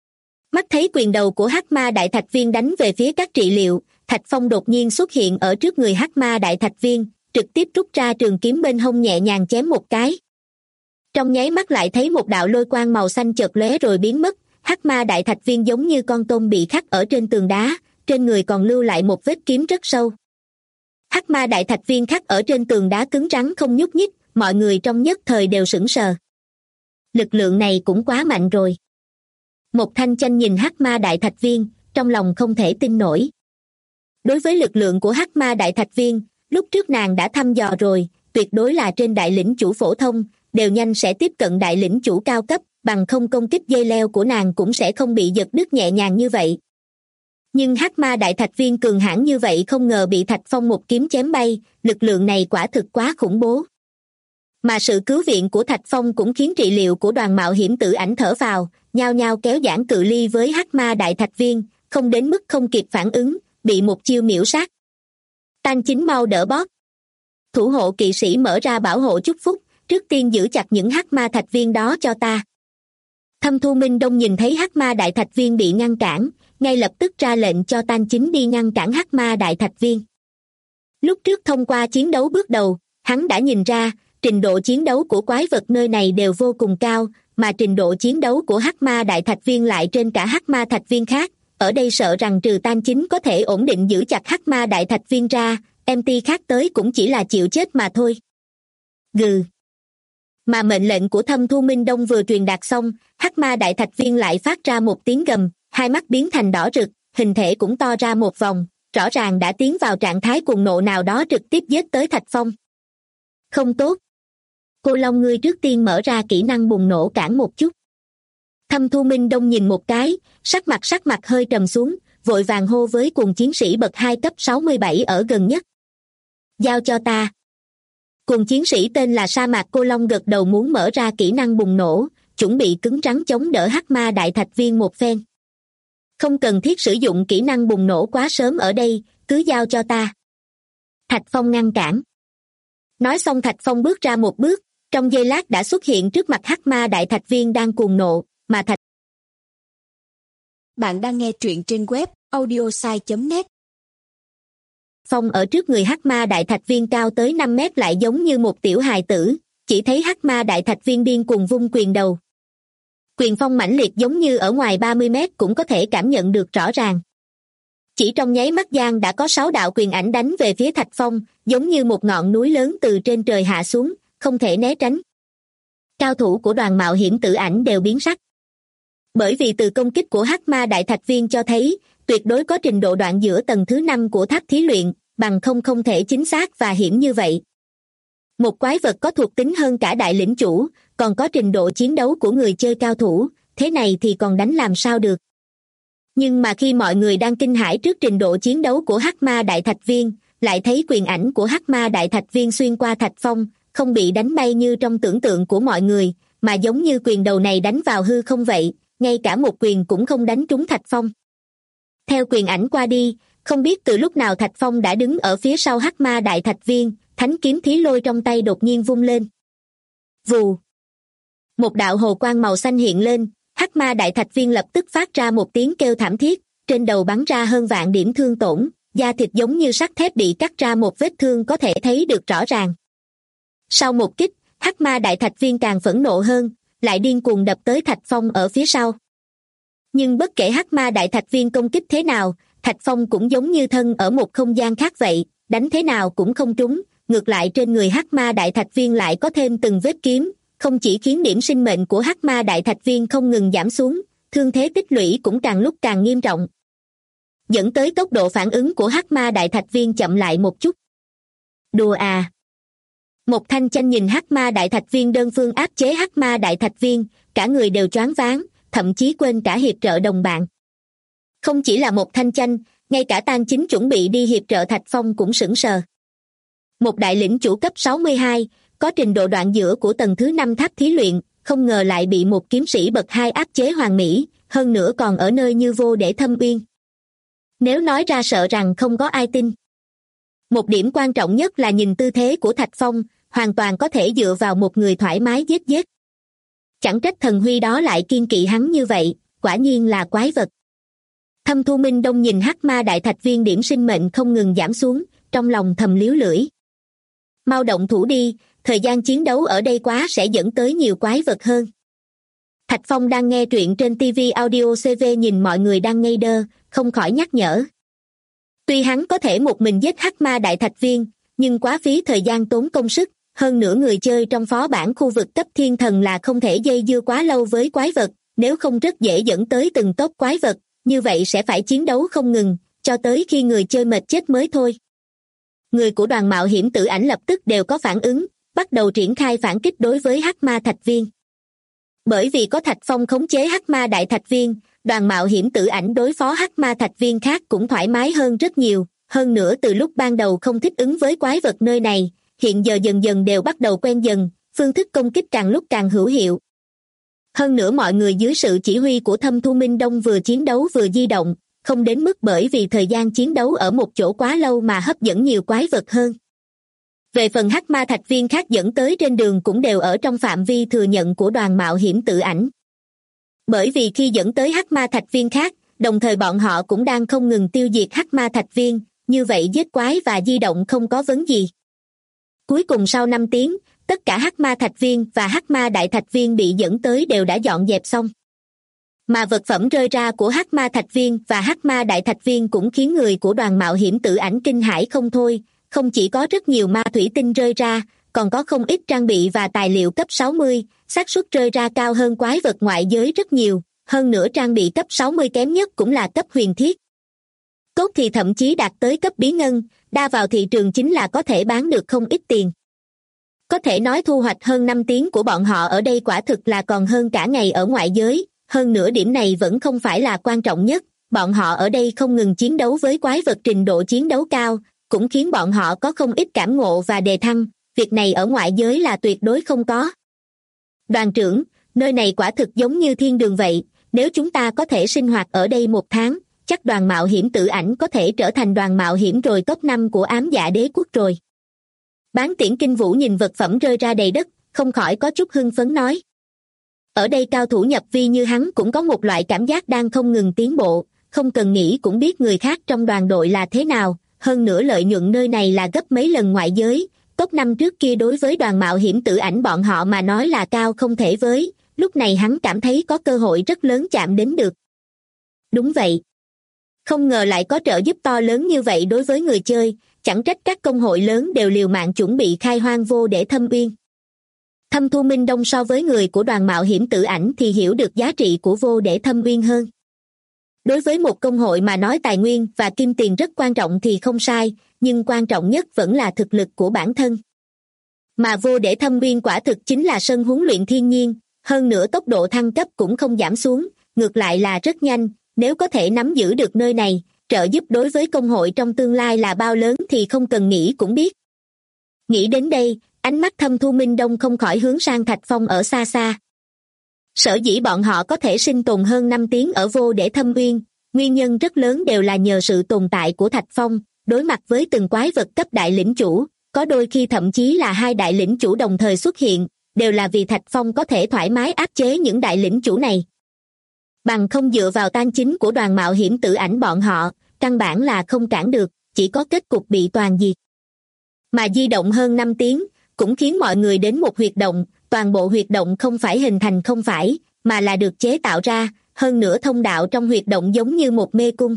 Mắt thấy quyền đầu của hắc ma đại thạch viên đánh về phía các trị liệu, Thạch Phong đột nhiên xuất hiện ở trước người hắc ma đại thạch viên, trực tiếp rút ra trường kiếm bên hông nhẹ nhàng chém một cái. Trong nháy mắt lại thấy một đạo lôi quang màu xanh chợt lóe rồi biến mất, hắc ma đại thạch viên giống như con tôm bị khắc ở trên tường đá, trên người còn lưu lại một vết kiếm rất sâu. Hắc ma đại thạch viên khắc ở trên tường đá cứng rắn không nhúc nhích, mọi người trong nhất thời đều sững sờ. Lực lượng này cũng quá mạnh rồi. Một Thanh Chanh nhìn hắc ma đại thạch viên, trong lòng không thể tin nổi. Đối với lực lượng của hắc ma đại thạch viên, lúc trước nàng đã thăm dò rồi, tuyệt đối là trên đại lĩnh chủ phổ thông, đều nhanh sẽ tiếp cận đại lĩnh chủ cao cấp, bằng không công kích dây leo của nàng cũng sẽ không bị giật đứt nhẹ nhàng như vậy. Nhưng hắc ma đại thạch viên cường hãn như vậy không ngờ bị Thạch Phong một kiếm chém bay, lực lượng này quả thực quá khủng bố. Mà sự cứu viện của Thạch Phong cũng khiến trị liệu của đoàn mạo hiểm Tử Ảnh thở vào, nhao nhao kéo giãn cự ly với hắc ma đại thạch viên, không đến mức không kịp phản ứng, bị một chiêu miểu sát. Tan Chính mau đỡ bóp. Thủ hộ kỵ sĩ mở ra bảo hộ chúc phúc, trước tiên giữ chặt những hắc ma thạch viên đó cho ta. Thâm Thu Minh Đông nhìn thấy hắc ma đại thạch viên bị ngăn cản, ngay lập tức ra lệnh cho Tan Chính đi ngăn cản hắc ma đại thạch viên. Lúc trước thông qua chiến đấu bước đầu, hắn đã nhìn ra, trình độ chiến đấu của quái vật nơi này đều vô cùng cao, mà trình độ chiến đấu của hắc ma đại thạch viên lại trên cả hắc ma thạch viên khác. Ở đây sợ rằng trừ Tan Chính có thể ổn định giữ chặt hắc ma đại thạch viên ra, MT khác tới cũng chỉ là chịu chết mà thôi. Gừ. Mà mệnh lệnh của Thâm Thu Minh Đông vừa truyền đạt xong, hắc ma đại thạch viên lại phát ra một tiếng gầm, hai mắt biến thành đỏ rực, hình thể cũng to ra một vòng, rõ ràng đã tiến vào trạng thái cuồng nộ nào đó trực tiếp giết tới Thạch Phong. Không tốt. Cô Long, ngươi trước tiên mở ra kỹ năng bùng nổ cản một chút. Thâm Thu Minh Đông nhìn một cái, sắc mặt hơi trầm xuống, vội vàng hô với cùng chiến sĩ bậc 2 cấp 67 ở gần nhất. Giao cho ta. Cùng chiến sĩ tên là Sa Mạc Cô Long gật đầu muốn mở ra kỹ năng bùng nổ, chuẩn bị cứng rắn chống đỡ hắc ma đại thạch viên một phen. Không cần thiết sử dụng kỹ năng bùng nổ quá sớm ở đây, cứ giao cho ta. Thạch Phong ngăn cản. Nói xong Thạch Phong bước ra một bước, trong giây lát đã xuất hiện trước mặt hắc ma đại thạch viên đang cuồng nộ, mà Thạch. Bạn đang nghe truyện trên web audiosai.net. Phong ở trước người hắc ma đại thạch viên cao tới 5 mét lại giống như một tiểu hài tử, chỉ thấy hắc ma đại thạch viên điên cuồng vung quyền đầu. Quyền phong mãnh liệt giống như ở ngoài 30 mét cũng có thể cảm nhận được rõ ràng. Chỉ trong nháy mắt gian đã có 6 đạo quyền ảnh đánh về phía Thạch Phong, giống như một ngọn núi lớn từ trên trời hạ xuống, không thể né tránh. Cao thủ của đoàn mạo hiểm Tử Ảnh đều biến sắc. Bởi vì từ công kích của hắc ma đại thạch viên cho thấy, tuyệt đối có trình độ đoạn giữa tầng thứ 5 của tháp thí luyện, bằng không thể chính xác và hiểm như vậy. Một quái vật có thuộc tính hơn cả đại lĩnh chủ, còn có trình độ chiến đấu của người chơi cao thủ, thế này thì còn đánh làm sao được. Nhưng mà khi mọi người đang kinh hãi trước trình độ chiến đấu của hắc ma đại thạch viên, lại thấy quyền ảnh của hắc ma đại thạch viên xuyên qua Thạch Phong, không bị đánh bay như trong tưởng tượng của mọi người, mà giống như quyền đầu này đánh vào hư không vậy, ngay cả một quyền cũng không đánh trúng Thạch Phong. Theo quyền ảnh qua đi, không biết từ lúc nào Thạch Phong đã đứng ở phía sau hắc ma đại thạch viên, thánh kiếm thí lôi trong tay đột nhiên vung lên. Vù. Một đạo hồ quang màu xanh hiện lên, hắc ma đại thạch viên lập tức phát ra một tiếng kêu thảm thiết, trên đầu bắn ra hơn vạn điểm thương tổn, da thịt giống như sắt thép bị cắt ra một vết thương có thể thấy được rõ ràng. Sau một kích, hắc ma đại thạch viên càng phẫn nộ hơn, lại điên cuồng đập tới Thạch Phong ở phía sau. Nhưng bất kể hắc ma đại thạch viên công kích thế nào, Thạch Phong cũng giống như thân ở một không gian khác vậy, đánh thế nào cũng không trúng, ngược lại trên người hắc ma đại thạch viên lại có thêm từng vết kiếm, không chỉ khiến điểm sinh mệnh của hắc ma đại thạch viên không ngừng giảm xuống, thương thế tích lũy cũng càng lúc càng nghiêm trọng, dẫn tới tốc độ phản ứng của hắc ma đại thạch viên chậm lại một chút. Đùa à. Một Thanh Chanh nhìn hắc ma đại thạch viên đơn phương áp chế hắc ma đại thạch viên, cả người đều choáng váng, thậm chí quên cả hiệp trợ đồng bạn. Không chỉ là Một Thanh Chanh, ngay cả Tan Chính chuẩn bị đi hiệp trợ Thạch Phong cũng sững sờ. Một đại lĩnh chủ cấp 62, có trình độ đoạn giữa của tầng thứ 5 tháp thí luyện, không ngờ lại bị một kiếm sĩ bậc 2 áp chế hoàn mỹ, hơn nữa còn ở nơi như vô để thâm uyên. Nếu nói ra sợ rằng không có ai tin. Một điểm quan trọng nhất là nhìn tư thế của Thạch Phong, hoàn toàn có thể dựa vào một người thoải mái giết. Chẳng trách thần huy đó lại kiên kỵ hắn như vậy, quả nhiên là quái vật. Thâm Thu Minh Đông nhìn hắc ma đại thạch viên điểm sinh mệnh không ngừng giảm xuống, trong lòng thầm liếu lưỡi. Mau động thủ đi, thời gian chiến đấu ở đây quá sẽ dẫn tới nhiều quái vật hơn. Thạch Phong đang nghe truyện trên TV Audio CV nhìn mọi người đang ngây đơ, không khỏi nhắc nhở. Tuy hắn có thể một mình giết hắc ma đại thạch viên, nhưng quá phí thời gian tốn công sức, hơn nữa người chơi trong phó bản khu vực cấp thiên thần là không thể dây dưa quá lâu với quái vật, nếu không rất dễ dẫn tới từng tốp quái vật, như vậy sẽ phải chiến đấu không ngừng, cho tới khi người chơi mệt chết mới thôi. Người của đoàn mạo hiểm Tử Ảnh lập tức đều có phản ứng, bắt đầu triển khai phản kích đối với hắc ma thạch viên. Bởi vì có Thạch Phong khống chế hắc ma đại thạch viên, đoàn mạo hiểm Tử Ảnh đối phó hắc ma thạch viên khác cũng thoải mái hơn rất nhiều, hơn nữa từ lúc ban đầu không thích ứng với quái vật nơi này, hiện giờ dần dần đều bắt đầu quen dần, phương thức công kích càng lúc càng hữu hiệu. Hơn nữa mọi người dưới sự chỉ huy của Thâm Thu Minh Đông vừa chiến đấu vừa di động, không đến mức bởi vì thời gian chiến đấu ở một chỗ quá lâu mà hấp dẫn nhiều quái vật hơn. Về phần hắc ma thạch viên khác dẫn tới trên đường cũng đều ở trong phạm vi thừa nhận của đoàn mạo hiểm Tử Ảnh. Bởi vì khi dẫn tới hắc ma thạch viên khác, đồng thời bọn họ cũng đang không ngừng tiêu diệt hắc ma thạch viên, như vậy giết quái và di động không có vấn gì. Cuối cùng sau 5 tiếng, tất cả hắc ma thạch viên và hắc ma đại thạch viên bị dẫn tới đều đã dọn dẹp xong. Mà vật phẩm rơi ra của hắc ma thạch viên và hắc ma đại thạch viên cũng khiến người của đoàn mạo hiểm Tử Ảnh kinh hãi không thôi, không chỉ có rất nhiều ma thủy tinh rơi ra, còn có không ít trang bị và tài liệu cấp 60, xác suất rơi ra cao hơn quái vật ngoại giới rất nhiều, hơn nữa trang bị cấp 60 kém nhất cũng là cấp huyền thiết. Cốt thì thậm chí đạt tới cấp bí ngân, đa vào thị trường chính là có thể bán được không ít tiền. Có thể nói thu hoạch hơn 5 tiếng của bọn họ ở đây quả thực là còn hơn cả ngày ở ngoại giới, hơn nữa điểm này vẫn không phải là quan trọng nhất, bọn họ ở đây không ngừng chiến đấu với quái vật trình độ chiến đấu cao, cũng khiến bọn họ có không ít cảm ngộ và đề thăng, việc này ở ngoại giới là tuyệt đối không có. Đoàn trưởng, nơi này quả thực giống như thiên đường vậy, nếu chúng ta có thể sinh hoạt ở đây 1 tháng, chắc đoàn mạo hiểm Tử Ảnh có thể trở thành đoàn mạo hiểm rồi top 5 của Ám Dạ Đế Quốc rồi. Bán Tiễn Kinh Vũ nhìn vật phẩm rơi ra đầy đất, không khỏi có chút hưng phấn nói. Ở đây cao thủ nhập vi như hắn cũng có một loại cảm giác đang không ngừng tiến bộ, không cần nghĩ cũng biết người khác trong đoàn đội là thế nào, hơn nữa lợi nhuận nơi này là gấp mấy lần ngoại giới, top 5 trước kia đối với đoàn mạo hiểm Tử Ảnh bọn họ mà nói là cao không thể với, lúc này hắn cảm thấy có cơ hội rất lớn chạm đến được. Đúng vậy. Không ngờ lại có trợ giúp to lớn như vậy đối với người chơi, chẳng trách các công hội lớn đều liều mạng chuẩn bị khai hoang Vô Để Thâm Uyên. Thâm Thu Minh Đông so với người của đoàn mạo hiểm Tử Ảnh thì hiểu được giá trị của Vô Để Thâm Uyên hơn. Đối với một công hội mà nói tài nguyên và kim tiền rất quan trọng thì không sai, nhưng quan trọng nhất vẫn là thực lực của bản thân. Mà Vô Để Thâm Uyên quả thực chính là sân huấn luyện thiên nhiên, hơn nữa tốc độ thăng cấp cũng không giảm xuống, ngược lại là rất nhanh, nếu có thể nắm giữ được nơi này, trợ giúp đối với công hội trong tương lai là bao lớn thì không cần nghĩ cũng biết. Nghĩ đến đây, ánh mắt Thâm Thu Minh Đông không khỏi hướng sang Thạch Phong ở xa xa. Sở dĩ bọn họ có thể sinh tồn hơn 5 tiếng ở Vô Để Thâm Uyên, nguyên nhân rất lớn đều là nhờ sự tồn tại của Thạch Phong, đối mặt với từng quái vật cấp đại lĩnh chủ, có đôi khi thậm chí là 2 đại lĩnh chủ đồng thời xuất hiện, đều là vì Thạch Phong có thể thoải mái áp chế những đại lĩnh chủ này. Bằng không dựa vào tan chính của đoàn mạo hiểm Tử Ảnh bọn họ, căn bản là không cản được, chỉ có kết cục bị toàn diệt. Mà di động hơn 5 tiếng, cũng khiến mọi người đến một huyệt động, toàn bộ huyệt động không phải hình thành không phải, mà là được chế tạo ra, hơn nữa thông đạo trong huyệt động giống như một mê cung.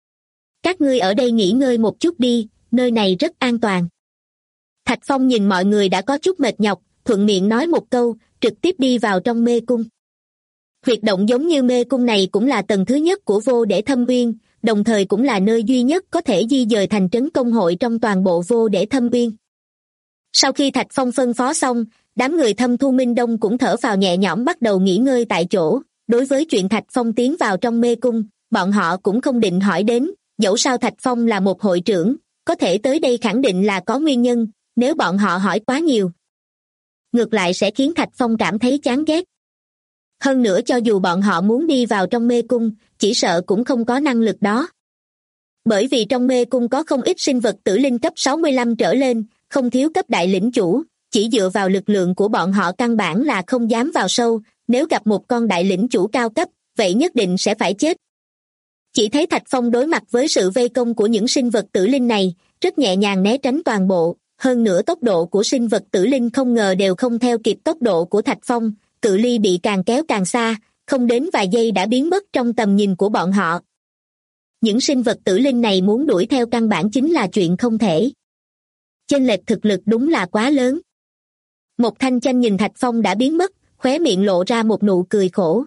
Các ngươi ở đây nghỉ ngơi một chút đi, nơi này rất an toàn. Thạch Phong nhìn mọi người đã có chút mệt nhọc, thuận miệng nói một câu, trực tiếp đi vào trong mê cung. Huyệt động giống như mê cung này cũng là tầng thứ nhất của Vô Để Thâm Uyên, đồng thời cũng là nơi duy nhất có thể di dời thành trấn công hội trong toàn bộ Vô Để Thâm Uyên. Sau khi Thạch Phong phân phó xong, đám người Thâm Thu Minh Đông cũng thở phào nhẹ nhõm bắt đầu nghỉ ngơi tại chỗ. Đối với chuyện Thạch Phong tiến vào trong mê cung, bọn họ cũng không định hỏi đến, dẫu sao Thạch Phong là một hội trưởng, có thể tới đây khẳng định là có nguyên nhân, nếu bọn họ hỏi quá nhiều, ngược lại sẽ khiến Thạch Phong cảm thấy chán ghét. Hơn nữa cho dù bọn họ muốn đi vào trong mê cung, chỉ sợ cũng không có năng lực đó. Bởi vì trong mê cung có không ít sinh vật tử linh cấp 65 trở lên, không thiếu cấp đại lĩnh chủ, chỉ dựa vào lực lượng của bọn họ căn bản là không dám vào sâu, nếu gặp một con đại lĩnh chủ cao cấp, vậy nhất định sẽ phải chết. Chỉ thấy Thạch Phong đối mặt với sự vây công của những sinh vật tử linh này, rất nhẹ nhàng né tránh toàn bộ, hơn nữa tốc độ của sinh vật tử linh không ngờ đều không theo kịp tốc độ của Thạch Phong, cự ly bị càng kéo càng xa, không đến vài giây đã biến mất trong tầm nhìn của bọn họ. Những sinh vật tử linh này muốn đuổi theo căn bản chính là chuyện không thể. Chênh lệch thực lực đúng là quá lớn. Một Thanh Chanh nhìn Thạch Phong đã biến mất, khóe miệng lộ ra một nụ cười khổ.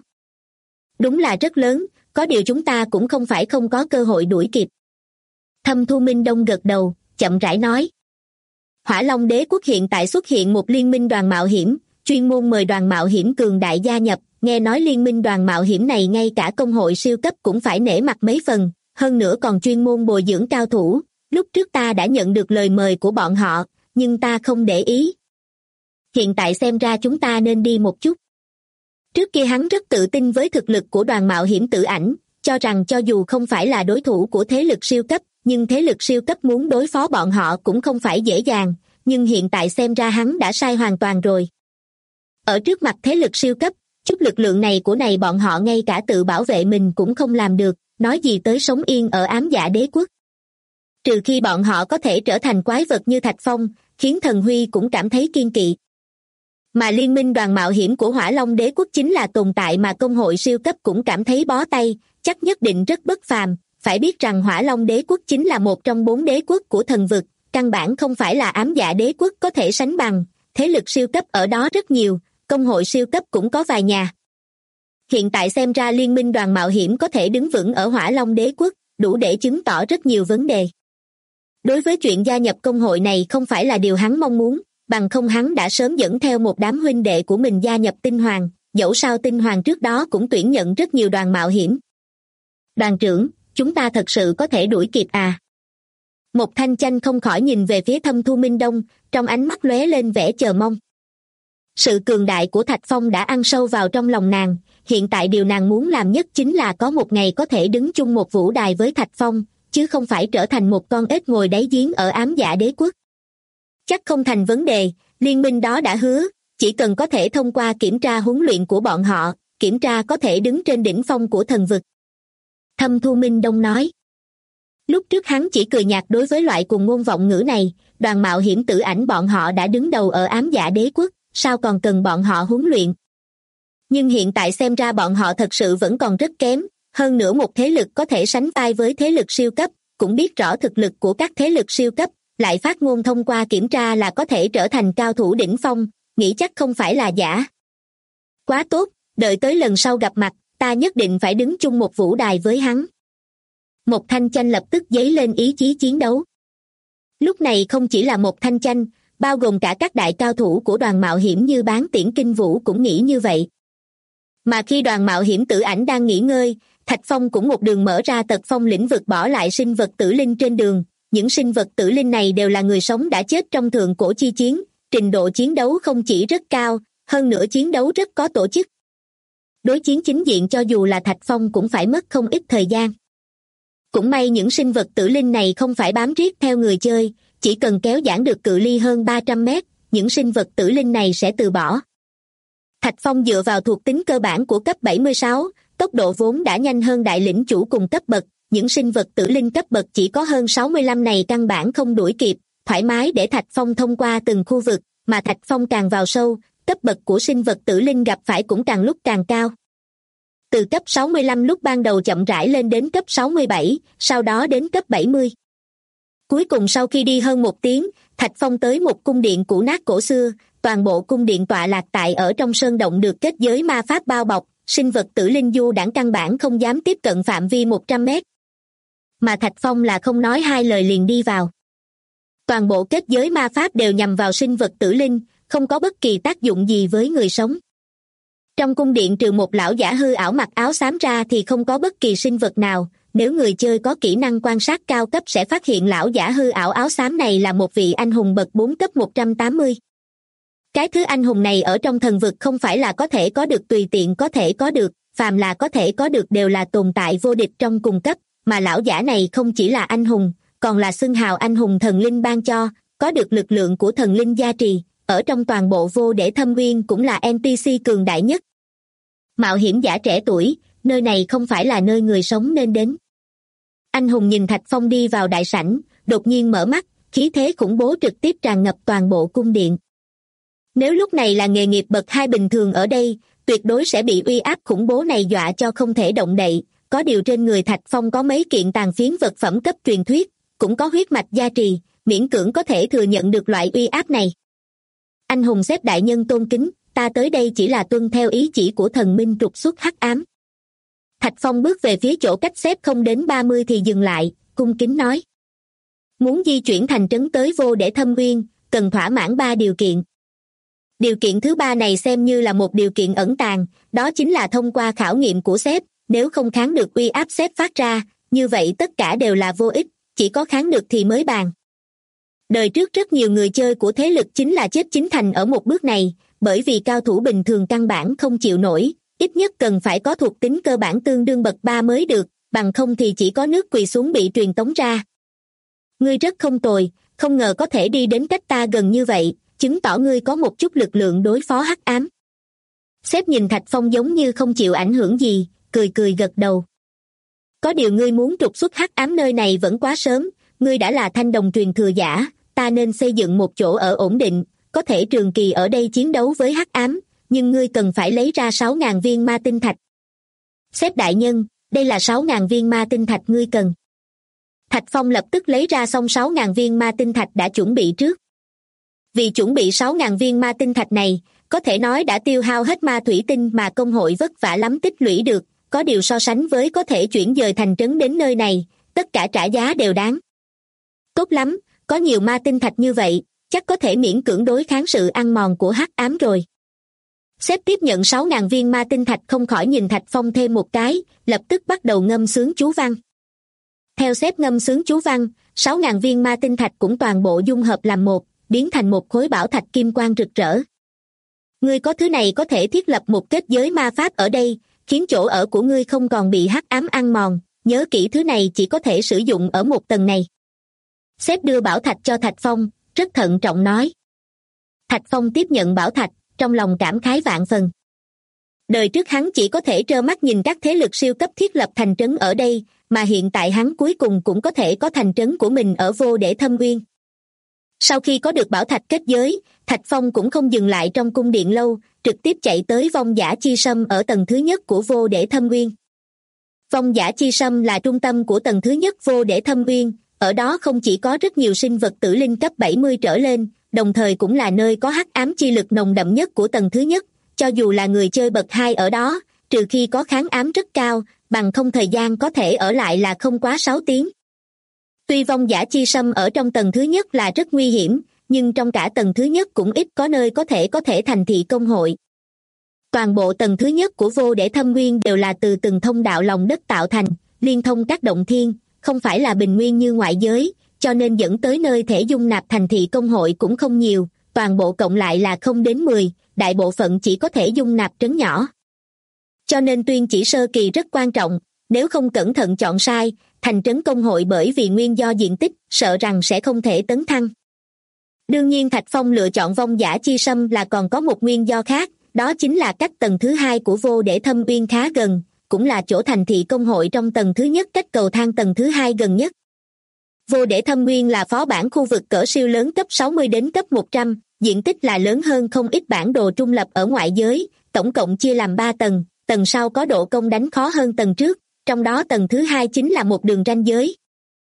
Đúng là rất lớn, có điều chúng ta cũng không phải không có cơ hội đuổi kịp. Thâm Thu Minh Đông gật đầu, chậm rãi nói. Hỏa Long Đế Quốc hiện tại xuất hiện một liên minh đoàn mạo hiểm, chuyên môn mời đoàn mạo hiểm cường đại gia nhập, nghe nói liên minh đoàn mạo hiểm này ngay cả công hội siêu cấp cũng phải nể mặt mấy phần, hơn nữa còn chuyên môn bồi dưỡng cao thủ, lúc trước ta đã nhận được lời mời của bọn họ, nhưng ta không để ý. Hiện tại xem ra chúng ta nên đi một chút. Trước kia hắn rất tự tin với thực lực của đoàn mạo hiểm Tử Ảnh, cho rằng cho dù không phải là đối thủ của thế lực siêu cấp, nhưng thế lực siêu cấp muốn đối phó bọn họ cũng không phải dễ dàng, nhưng hiện tại xem ra hắn đã sai hoàn toàn rồi. Ở trước mặt thế lực siêu cấp, chút lực lượng này của bọn họ ngay cả tự bảo vệ mình cũng không làm được, nói gì tới sống yên ở ám dạ đế quốc. Trừ khi bọn họ có thể trở thành quái vật như Thạch Phong, khiến Thần Huy cũng cảm thấy kiên kỵ. Mà liên minh đoàn mạo hiểm của Hỏa Long đế quốc chính là tồn tại mà công hội siêu cấp cũng cảm thấy bó tay, chắc nhất định rất bất phàm. Phải biết rằng Hỏa Long đế quốc chính là một trong 4 đế quốc của thần vực, căn bản không phải là ám dạ đế quốc có thể sánh bằng, thế lực siêu cấp ở đó rất nhiều, công hội siêu cấp cũng có vài nhà. Hiện tại xem ra liên minh đoàn mạo hiểm có thể đứng vững ở Hỏa Long đế quốc, đủ để chứng tỏ rất nhiều vấn đề. Đối với chuyện gia nhập công hội này không phải là điều hắn mong muốn, bằng không hắn đã sớm dẫn theo một đám huynh đệ của mình gia nhập Tinh Hoàng, dẫu sao Tinh Hoàng trước đó cũng tuyển nhận rất nhiều đoàn mạo hiểm. Đoàn trưởng, chúng ta thật sự có thể đuổi kịp à? Một Thanh Chanh không khỏi nhìn về phía Thâm Thu Minh Đông, trong ánh mắt lóe lên vẻ chờ mong. Sự cường đại của Thạch Phong đã ăn sâu vào trong lòng nàng, hiện tại điều nàng muốn làm nhất chính là có một ngày có thể đứng chung một vũ đài với Thạch Phong, chứ không phải trở thành một con ếch ngồi đáy giếng ở ám dạ đế quốc. Chắc không thành vấn đề, liên minh đó đã hứa, chỉ cần có thể thông qua kiểm tra huấn luyện của bọn họ, kiểm tra có thể đứng trên đỉnh phong của thần vực. Thâm Thu Minh Đông nói. Lúc trước hắn chỉ cười nhạt đối với loại cùng ngôn vọng ngữ này, đoàn mạo hiểm Tử Ảnh bọn họ đã đứng đầu ở ám dạ đế quốc, sao còn cần bọn họ huấn luyện. Nhưng hiện tại xem ra bọn họ thật sự vẫn còn rất kém, hơn nữa một thế lực có thể sánh vai với thế lực siêu cấp, cũng biết rõ thực lực của các thế lực siêu cấp, lại phát ngôn thông qua kiểm tra là có thể trở thành cao thủ đỉnh phong, nghĩ chắc không phải là giả. Quá tốt, đợi tới lần sau gặp mặt, ta nhất định phải đứng chung một vũ đài với hắn. Một Thanh Chanh lập tức dấy lên ý chí chiến đấu. Lúc này không chỉ là Một Thanh Chanh, bao gồm cả các đại cao thủ của đoàn mạo hiểm như Bán Tiễn Kinh Vũ cũng nghĩ như vậy. Mà khi đoàn mạo hiểm Tử Ảnh đang nghỉ ngơi, Thạch Phong cũng một đường mở ra tật phong lĩnh vực bỏ lại sinh vật tử linh trên đường. Những sinh vật tử linh này đều là người sống đã chết trong thượng cổ chi chiến, trình độ chiến đấu không chỉ rất cao, hơn nữa chiến đấu rất có tổ chức. Đối chiến chính diện cho dù là Thạch Phong cũng phải mất không ít thời gian. Cũng may những sinh vật tử linh này không phải bám riết theo người chơi, chỉ cần kéo giãn được cự ly hơn 300 mét, những sinh vật tử linh này sẽ từ bỏ. Thạch Phong dựa vào thuộc tính cơ bản của cấp 76, tốc độ vốn đã nhanh hơn đại lĩnh chủ cùng cấp bậc, những sinh vật tử linh cấp bậc chỉ có hơn 65 này căn bản không đuổi kịp, thoải mái để Thạch Phong thông qua từng khu vực, mà Thạch Phong càng vào sâu, cấp bậc của sinh vật tử linh gặp phải cũng càng lúc càng cao. Từ cấp 65 lúc ban đầu chậm rãi lên đến cấp 67, sau đó đến cấp 70. Cuối cùng sau khi đi hơn 1 tiếng, Thạch Phong tới một cung điện cũ nát cổ xưa, toàn bộ cung điện tọa lạc tại ở trong sơn động được kết giới ma pháp bao bọc, sinh vật tử linh du đãng căn bản không dám tiếp cận phạm vi 100 mét. Mà Thạch Phong là không nói hai lời liền đi vào. Toàn bộ kết giới ma pháp đều nhằm vào sinh vật tử linh, không có bất kỳ tác dụng gì với người sống. Trong cung điện trừ một lão giả hư ảo mặc áo xám ra thì không có bất kỳ sinh vật nào, nếu người chơi có kỹ năng quan sát cao cấp sẽ phát hiện lão giả hư ảo áo xám này là một vị anh hùng bậc 4 cấp 180. Cái thứ anh hùng này ở trong thần vực không phải là có thể có được tùy tiện có thể có được, phàm là có thể có được đều là tồn tại vô địch trong cùng cấp, mà lão giả này không chỉ là anh hùng, còn là xưng hào anh hùng thần linh ban cho, có được lực lượng của thần linh gia trì, ở trong toàn bộ vô để thâm uyên cũng là NPC cường đại nhất. Mạo hiểm giả trẻ tuổi, nơi này không phải là nơi người sống nên đến. Anh hùng nhìn Thạch Phong đi vào đại sảnh, đột nhiên mở mắt, khí thế khủng bố trực tiếp tràn ngập toàn bộ cung điện. Nếu lúc này là nghề nghiệp bậc 2 bình thường ở đây, tuyệt đối sẽ bị uy áp khủng bố này dọa cho không thể động đậy, có điều trên người Thạch Phong có mấy kiện tàn phiến vật phẩm cấp truyền thuyết, cũng có huyết mạch gia trì, miễn cưỡng có thể thừa nhận được loại uy áp này. Anh hùng xếp đại nhân tôn kính, ta tới đây chỉ là tuân theo ý chỉ của thần minh trục xuất hắc ám. Thạch Phong bước về phía chỗ cách xếp không đến 30 thì dừng lại, cung kính nói. Muốn di chuyển thành trấn tới vô để thâm uyên, cần thỏa mãn 3 điều kiện. Điều kiện thứ 3 này xem như là một điều kiện ẩn tàng, đó chính là thông qua khảo nghiệm của sếp, nếu không kháng được uy áp sếp phát ra, như vậy tất cả đều là vô ích, chỉ có kháng được thì mới bàn. Đời trước rất nhiều người chơi của thế lực chính là chết chính thành ở một bước này, bởi vì cao thủ bình thường căn bản không chịu nổi, ít nhất cần phải có thuộc tính cơ bản tương đương bậc 3 mới được, bằng không thì chỉ có nước quỳ xuống bị truyền tống ra. Ngươi rất không tồi, không ngờ có thể đi đến cách ta gần như vậy, chứng tỏ ngươi có một chút lực lượng đối phó hắc ám. Sếp nhìn Thạch Phong giống như không chịu ảnh hưởng gì, cười cười gật đầu. Có điều ngươi muốn trục xuất hắc ám nơi này vẫn quá sớm, ngươi đã là thanh đồng truyền thừa giả, ta nên xây dựng một chỗ ở ổn định, có thể trường kỳ ở đây chiến đấu với hắc ám, nhưng ngươi cần phải lấy ra 6.000 viên ma tinh thạch. Sếp đại nhân, đây là 6.000 viên ma tinh thạch ngươi cần. Thạch Phong lập tức lấy ra xong 6.000 viên ma tinh thạch đã chuẩn bị trước. Vì chuẩn bị 6.000 viên ma tinh thạch này, có thể nói đã tiêu hao hết ma thủy tinh mà công hội vất vả lắm tích lũy được, có điều so sánh với có thể chuyển dời thành trấn đến nơi này, tất cả trả giá đều đáng. Tốt lắm, có nhiều ma tinh thạch như vậy, chắc có thể miễn cưỡng đối kháng sự ăn mòn của hắc ám rồi. Sếp tiếp nhận 6.000 viên ma tinh thạch không khỏi nhìn Thạch Phong thêm một cái, lập tức bắt đầu ngâm sướng chú văn. Theo sếp ngâm sướng chú văn, 6.000 viên ma tinh thạch cũng toàn bộ dung hợp làm một, biến thành một khối bảo thạch kim quang rực rỡ. Ngươi có thứ này có thể thiết lập một kết giới ma pháp ở đây, khiến chỗ ở của ngươi không còn bị hắc ám ăn mòn, nhớ kỹ thứ này chỉ có thể sử dụng ở một tầng này. Sếp đưa bảo thạch cho Thạch Phong, rất thận trọng nói. Thạch Phong tiếp nhận bảo thạch, trong lòng cảm khái vạn phần. Đời trước hắn chỉ có thể trơ mắt nhìn các thế lực siêu cấp thiết lập thành trấn ở đây, mà hiện tại hắn cuối cùng cũng có thể có thành trấn của mình ở Vô Để Thâm Uyên. Sau khi có được bảo thạch kết giới, Thạch Phong cũng không dừng lại trong cung điện lâu, trực tiếp chạy tới vong giả chi sâm ở tầng thứ nhất của Vô Để Thâm Uyên. Vong giả chi sâm là trung tâm của tầng thứ nhất Vô Để Thâm Uyên, ở đó không chỉ có rất nhiều sinh vật tử linh cấp 70 trở lên, đồng thời cũng là nơi có hắc ám chi lực nồng đậm nhất của tầng thứ nhất, cho dù là người chơi bậc 2 ở đó, trừ khi có kháng ám rất cao, bằng không thời gian có thể ở lại là không quá 6 tiếng. Tuy vong giả chi sâm ở trong tầng thứ nhất là rất nguy hiểm, nhưng trong cả tầng thứ nhất cũng ít có nơi có thể thành thị công hội. Toàn bộ tầng thứ nhất của Vô Để Thâm Uyên đều là từ từng thông đạo lòng đất tạo thành, liên thông các động thiên, không phải là bình nguyên như ngoại giới, cho nên dẫn tới nơi thể dung nạp thành thị công hội cũng không nhiều, toàn bộ cộng lại là không đến 10, đại bộ phận chỉ có thể dung nạp trấn nhỏ. Cho nên tuyên chỉ sơ kỳ rất quan trọng, nếu không cẩn thận chọn sai, thành trấn công hội bởi vì nguyên do diện tích, sợ rằng sẽ không thể tấn thăng. Đương nhiên Thạch Phong lựa chọn vong giả chi sâm là còn có một nguyên do khác, đó chính là cách tầng thứ 2 của Vô Để Thâm Uyên khá gần, cũng là chỗ thành thị công hội trong tầng thứ nhất cách cầu thang tầng thứ 2 gần nhất. Vô Để Thâm Uyên là phó bản khu vực cỡ siêu lớn cấp 60 đến cấp 100, diện tích là lớn hơn không ít bản đồ trung lập ở ngoại giới, tổng cộng chia làm 3 tầng, tầng sau có độ công đánh khó hơn tầng trước, trong đó tầng thứ 2 chính là một đường ranh giới.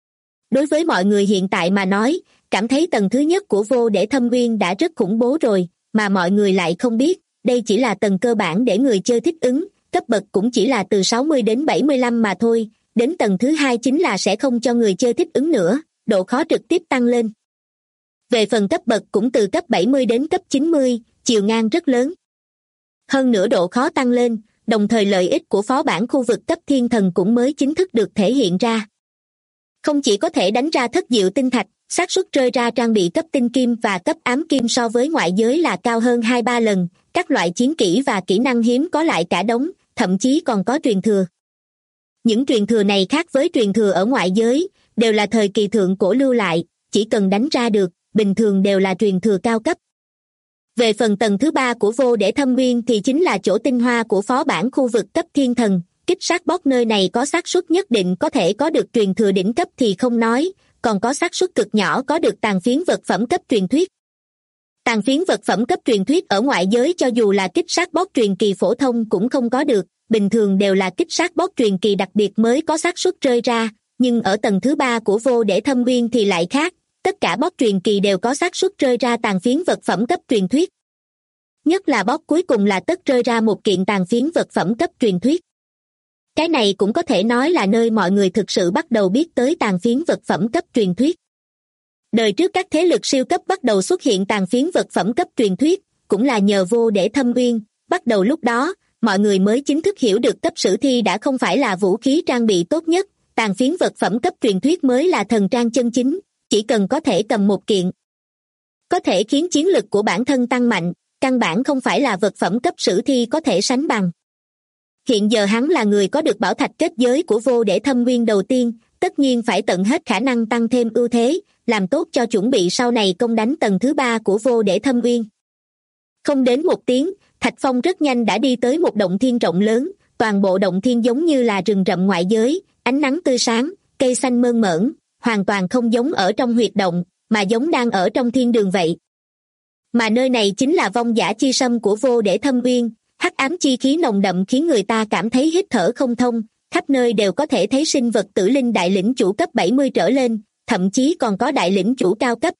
Đối với mọi người hiện tại mà nói, cảm thấy tầng thứ nhất của Vô Để Thâm Uyên đã rất khủng bố rồi, mà mọi người lại không biết, đây chỉ là tầng cơ bản để người chơi thích ứng, cấp bậc cũng chỉ là từ 60 đến 75 mà thôi, đến tầng thứ 2 chính là sẽ không cho người chơi thích ứng nữa, độ khó trực tiếp tăng lên. Về phần cấp bậc cũng từ cấp 70 đến cấp 90, chiều ngang rất lớn. Hơn nữa độ khó tăng lên, đồng thời lợi ích của phó bản khu vực cấp thiên thần cũng mới chính thức được thể hiện ra. Không chỉ có thể đánh ra thất diệu tinh thạch, xác suất rơi ra trang bị cấp tinh kim và cấp ám kim so với ngoại giới là cao hơn 2-3 lần, các loại chiến kỹ và kỹ năng hiếm có lại cả đống, thậm chí còn có truyền thừa. Những truyền thừa này khác với truyền thừa ở ngoại giới, đều là thời kỳ thượng cổ lưu lại, chỉ cần đánh ra được, bình thường đều là truyền thừa cao cấp. Về phần tầng thứ 3 của Vô Để Thâm Uyên thì chính là chỗ tinh hoa của phó bản khu vực cấp thiên thần, kích sát boss nơi này có xác suất nhất định có thể có được truyền thừa đỉnh cấp thì không nói, còn có xác suất cực nhỏ có được tàn phiến vật phẩm cấp truyền thuyết. Tàn phiến vật phẩm cấp truyền thuyết ở ngoại giới cho dù là kích sát boss truyền kỳ phổ thông cũng không có được, bình thường đều là kích sát boss truyền kỳ đặc biệt mới có xác suất rơi ra, nhưng ở tầng thứ 3 của Vô Để Thâm Uyên thì lại khác, tất cả boss truyền kỳ đều có xác suất rơi ra tàn phiến vật phẩm cấp truyền thuyết. Nhất là boss cuối cùng là tất rơi ra một kiện tàn phiến vật phẩm cấp truyền thuyết. Cái này cũng có thể nói là nơi mọi người thực sự bắt đầu biết tới tàn phiến vật phẩm cấp truyền thuyết. Đời trước các thế lực siêu cấp bắt đầu xuất hiện tàn phiến vật phẩm cấp truyền thuyết, cũng là nhờ Vô Để Thâm Uyên, bắt đầu lúc đó, mọi người mới chính thức hiểu được cấp sử thi đã không phải là vũ khí trang bị tốt nhất, tàn phiến vật phẩm cấp truyền thuyết mới là thần trang chân chính, chỉ cần có thể cầm một kiện. Có thể khiến chiến lực của bản thân tăng mạnh, căn bản không phải là vật phẩm cấp sử thi có thể sánh bằng. Hiện giờ hắn là người có được bảo thạch kết giới của Vô Để Thâm Uyên đầu tiên, tất nhiên phải tận hết khả năng tăng thêm ưu thế, làm tốt cho chuẩn bị sau này công đánh tầng thứ 3 của vô để thâm uyên. Không đến một tiếng, Thạch Phong rất nhanh đã đi tới một động thiên rộng lớn, toàn bộ động thiên giống như là rừng rậm ngoại giới, ánh nắng tươi sáng, cây xanh mơn mởn, hoàn toàn không giống ở trong huyệt động, mà giống đang ở trong thiên đường vậy. Mà nơi này chính là vong giả chi sâm của vô để thâm uyên, hắc ám chi khí nồng đậm khiến người ta cảm thấy hít thở không thông, khắp nơi đều có thể thấy sinh vật tử linh đại lĩnh chủ cấp 70 trở lên, thậm chí còn có đại lĩnh chủ cao cấp.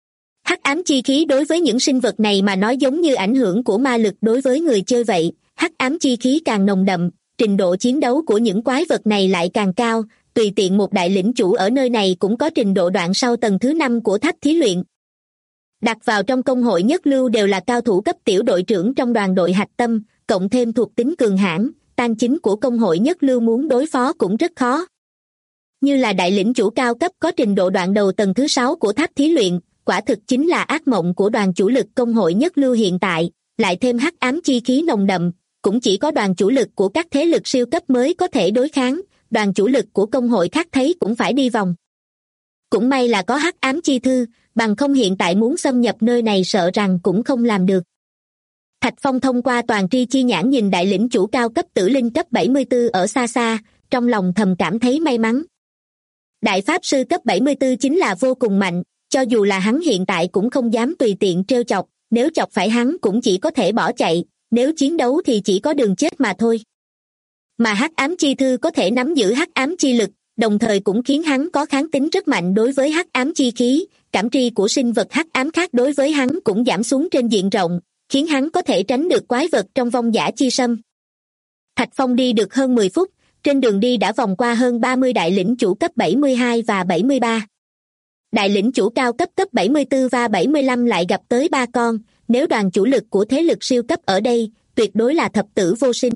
Hắc ám chi khí đối với những sinh vật này mà nói giống như ảnh hưởng của ma lực đối với người chơi vậy, hắc ám chi khí càng nồng đậm, trình độ chiến đấu của những quái vật này lại càng cao, tùy tiện một đại lĩnh chủ ở nơi này cũng có trình độ đoạn sau tầng thứ 5 của tháp thí luyện. Đặt vào trong công hội nhất lưu đều là cao thủ cấp tiểu đội trưởng trong đoàn đội hạch tâm, cộng thêm thuộc tính cường hãn, tan chính của công hội nhất lưu muốn đối phó cũng rất khó. Như là đại lĩnh chủ cao cấp có trình độ đoạn đầu tầng thứ 6 của tháp thí luyện, quả thực chính là ác mộng của đoàn chủ lực công hội nhất lưu hiện tại, lại thêm hắc ám chi khí nồng đậm, cũng chỉ có đoàn chủ lực của các thế lực siêu cấp mới có thể đối kháng, đoàn chủ lực của công hội khác thấy cũng phải đi vòng. Cũng may là có hắc ám chi thư, bằng không hiện tại muốn xâm nhập nơi này sợ rằng cũng không làm được. Thạch Phong thông qua toàn tri chi nhãn nhìn đại lĩnh chủ cao cấp tử linh cấp 74 ở xa xa, trong lòng thầm cảm thấy may mắn. Đại pháp sư cấp 74 chính là vô cùng mạnh, cho dù là hắn hiện tại cũng không dám tùy tiện trêu chọc, nếu chọc phải hắn cũng chỉ có thể bỏ chạy, nếu chiến đấu thì chỉ có đường chết mà thôi. Mà hắc ám chi thư có thể nắm giữ hắc ám chi lực, đồng thời cũng khiến hắn có kháng tính rất mạnh đối với hắc ám chi khí, cảm tri của sinh vật hắc ám khác đối với hắn cũng giảm xuống trên diện rộng, khiến hắn có thể tránh được quái vật trong vong giả chi sâm. Thạch Phong đi được hơn 10 phút, trên đường đi đã vòng qua hơn 30 đại lĩnh chủ cấp 72 và 73. Đại lĩnh chủ cao cấp 74 và 75 lại gặp tới 3 con, nếu đoàn chủ lực của thế lực siêu cấp ở đây, tuyệt đối là thập tử vô sinh.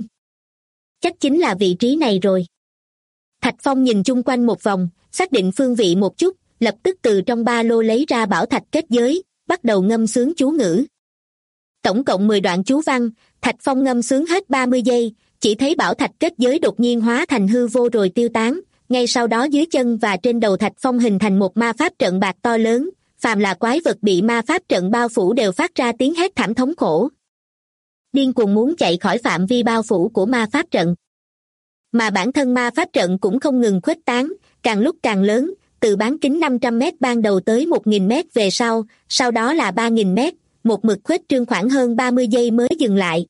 Chắc chính là vị trí này rồi. Thạch Phong nhìn chung quanh một vòng, xác định phương vị một chút, lập tức từ trong ba lô lấy ra bảo thạch kết giới, bắt đầu ngâm sướng chú ngữ. Tổng cộng 10 đoạn chú văn, Thạch Phong ngâm sướng hết 30 giây, chỉ thấy bảo thạch kết giới đột nhiên hóa thành hư vô rồi tiêu tán, ngay sau đó dưới chân và trên đầu Thạch Phong hình thành một ma pháp trận bạc to lớn, phàm là quái vật bị ma pháp trận bao phủ đều phát ra tiếng hét thảm thống khổ. Điên cuồng muốn chạy khỏi phạm vi bao phủ của ma pháp trận. Mà bản thân ma pháp trận cũng không ngừng khuếch tán, càng lúc càng lớn, từ bán kính 500 mét ban đầu tới 1.000 mét về sau đó là 3.000 mét, một mực khuếch trương khoảng hơn 30 giây mới dừng lại.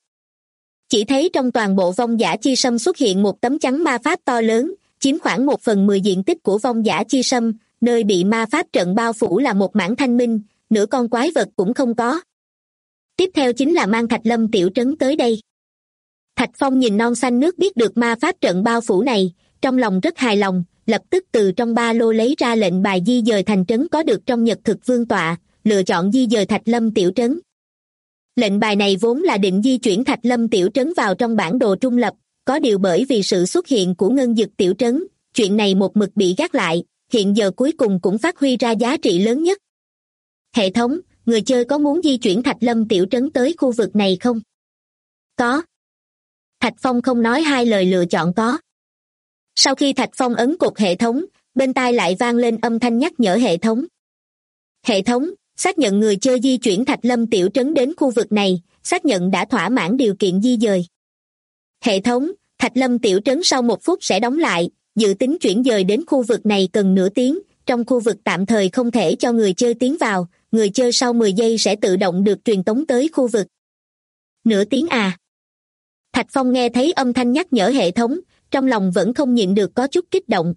Chỉ thấy trong toàn bộ vong giả chi sâm xuất hiện một tấm chắn ma pháp to lớn, chiếm khoảng 1/10 diện tích của vong giả chi sâm, nơi bị ma pháp trận bao phủ là một mảng thanh minh, nửa con quái vật cũng không có. Tiếp theo chính là mang Thạch Lâm tiểu trấn tới đây. Thạch Phong nhìn non xanh nước biết được ma pháp trận bao phủ này, trong lòng rất hài lòng, lập tức từ trong ba lô lấy ra lệnh bài di dời thành trấn có được trong Nhật Thực Vương tọa, lựa chọn di dời Thạch Lâm tiểu trấn. Lệnh bài này vốn là định di chuyển Thạch Lâm tiểu trấn vào trong bản đồ trung lập, có điều bởi vì sự xuất hiện của Ngân Dực tiểu trấn, chuyện này một mực bị gác lại, hiện giờ cuối cùng cũng phát huy ra giá trị lớn nhất. Hệ thống, người chơi có muốn di chuyển Thạch Lâm tiểu trấn tới khu vực này không? Có. Thạch Phong không nói hai lời lựa chọn có. Sau khi Thạch Phong ấn cột hệ thống, bên tai lại vang lên âm thanh nhắc nhở hệ thống. Hệ thống, xác nhận người chơi di chuyển Thạch Lâm tiểu trấn đến khu vực này, xác nhận đã thỏa mãn điều kiện di dời. Hệ thống, Thạch Lâm tiểu trấn sau 1 phút sẽ đóng lại, dự tính chuyển dời đến khu vực này cần nửa tiếng, trong khu vực tạm thời không thể cho người chơi tiến vào, người chơi sau 10 giây sẽ tự động được truyền tống tới khu vực. Nửa tiếng à? Thạch Phong nghe thấy âm thanh nhắc nhở hệ thống, trong lòng vẫn không nhịn được có chút kích động.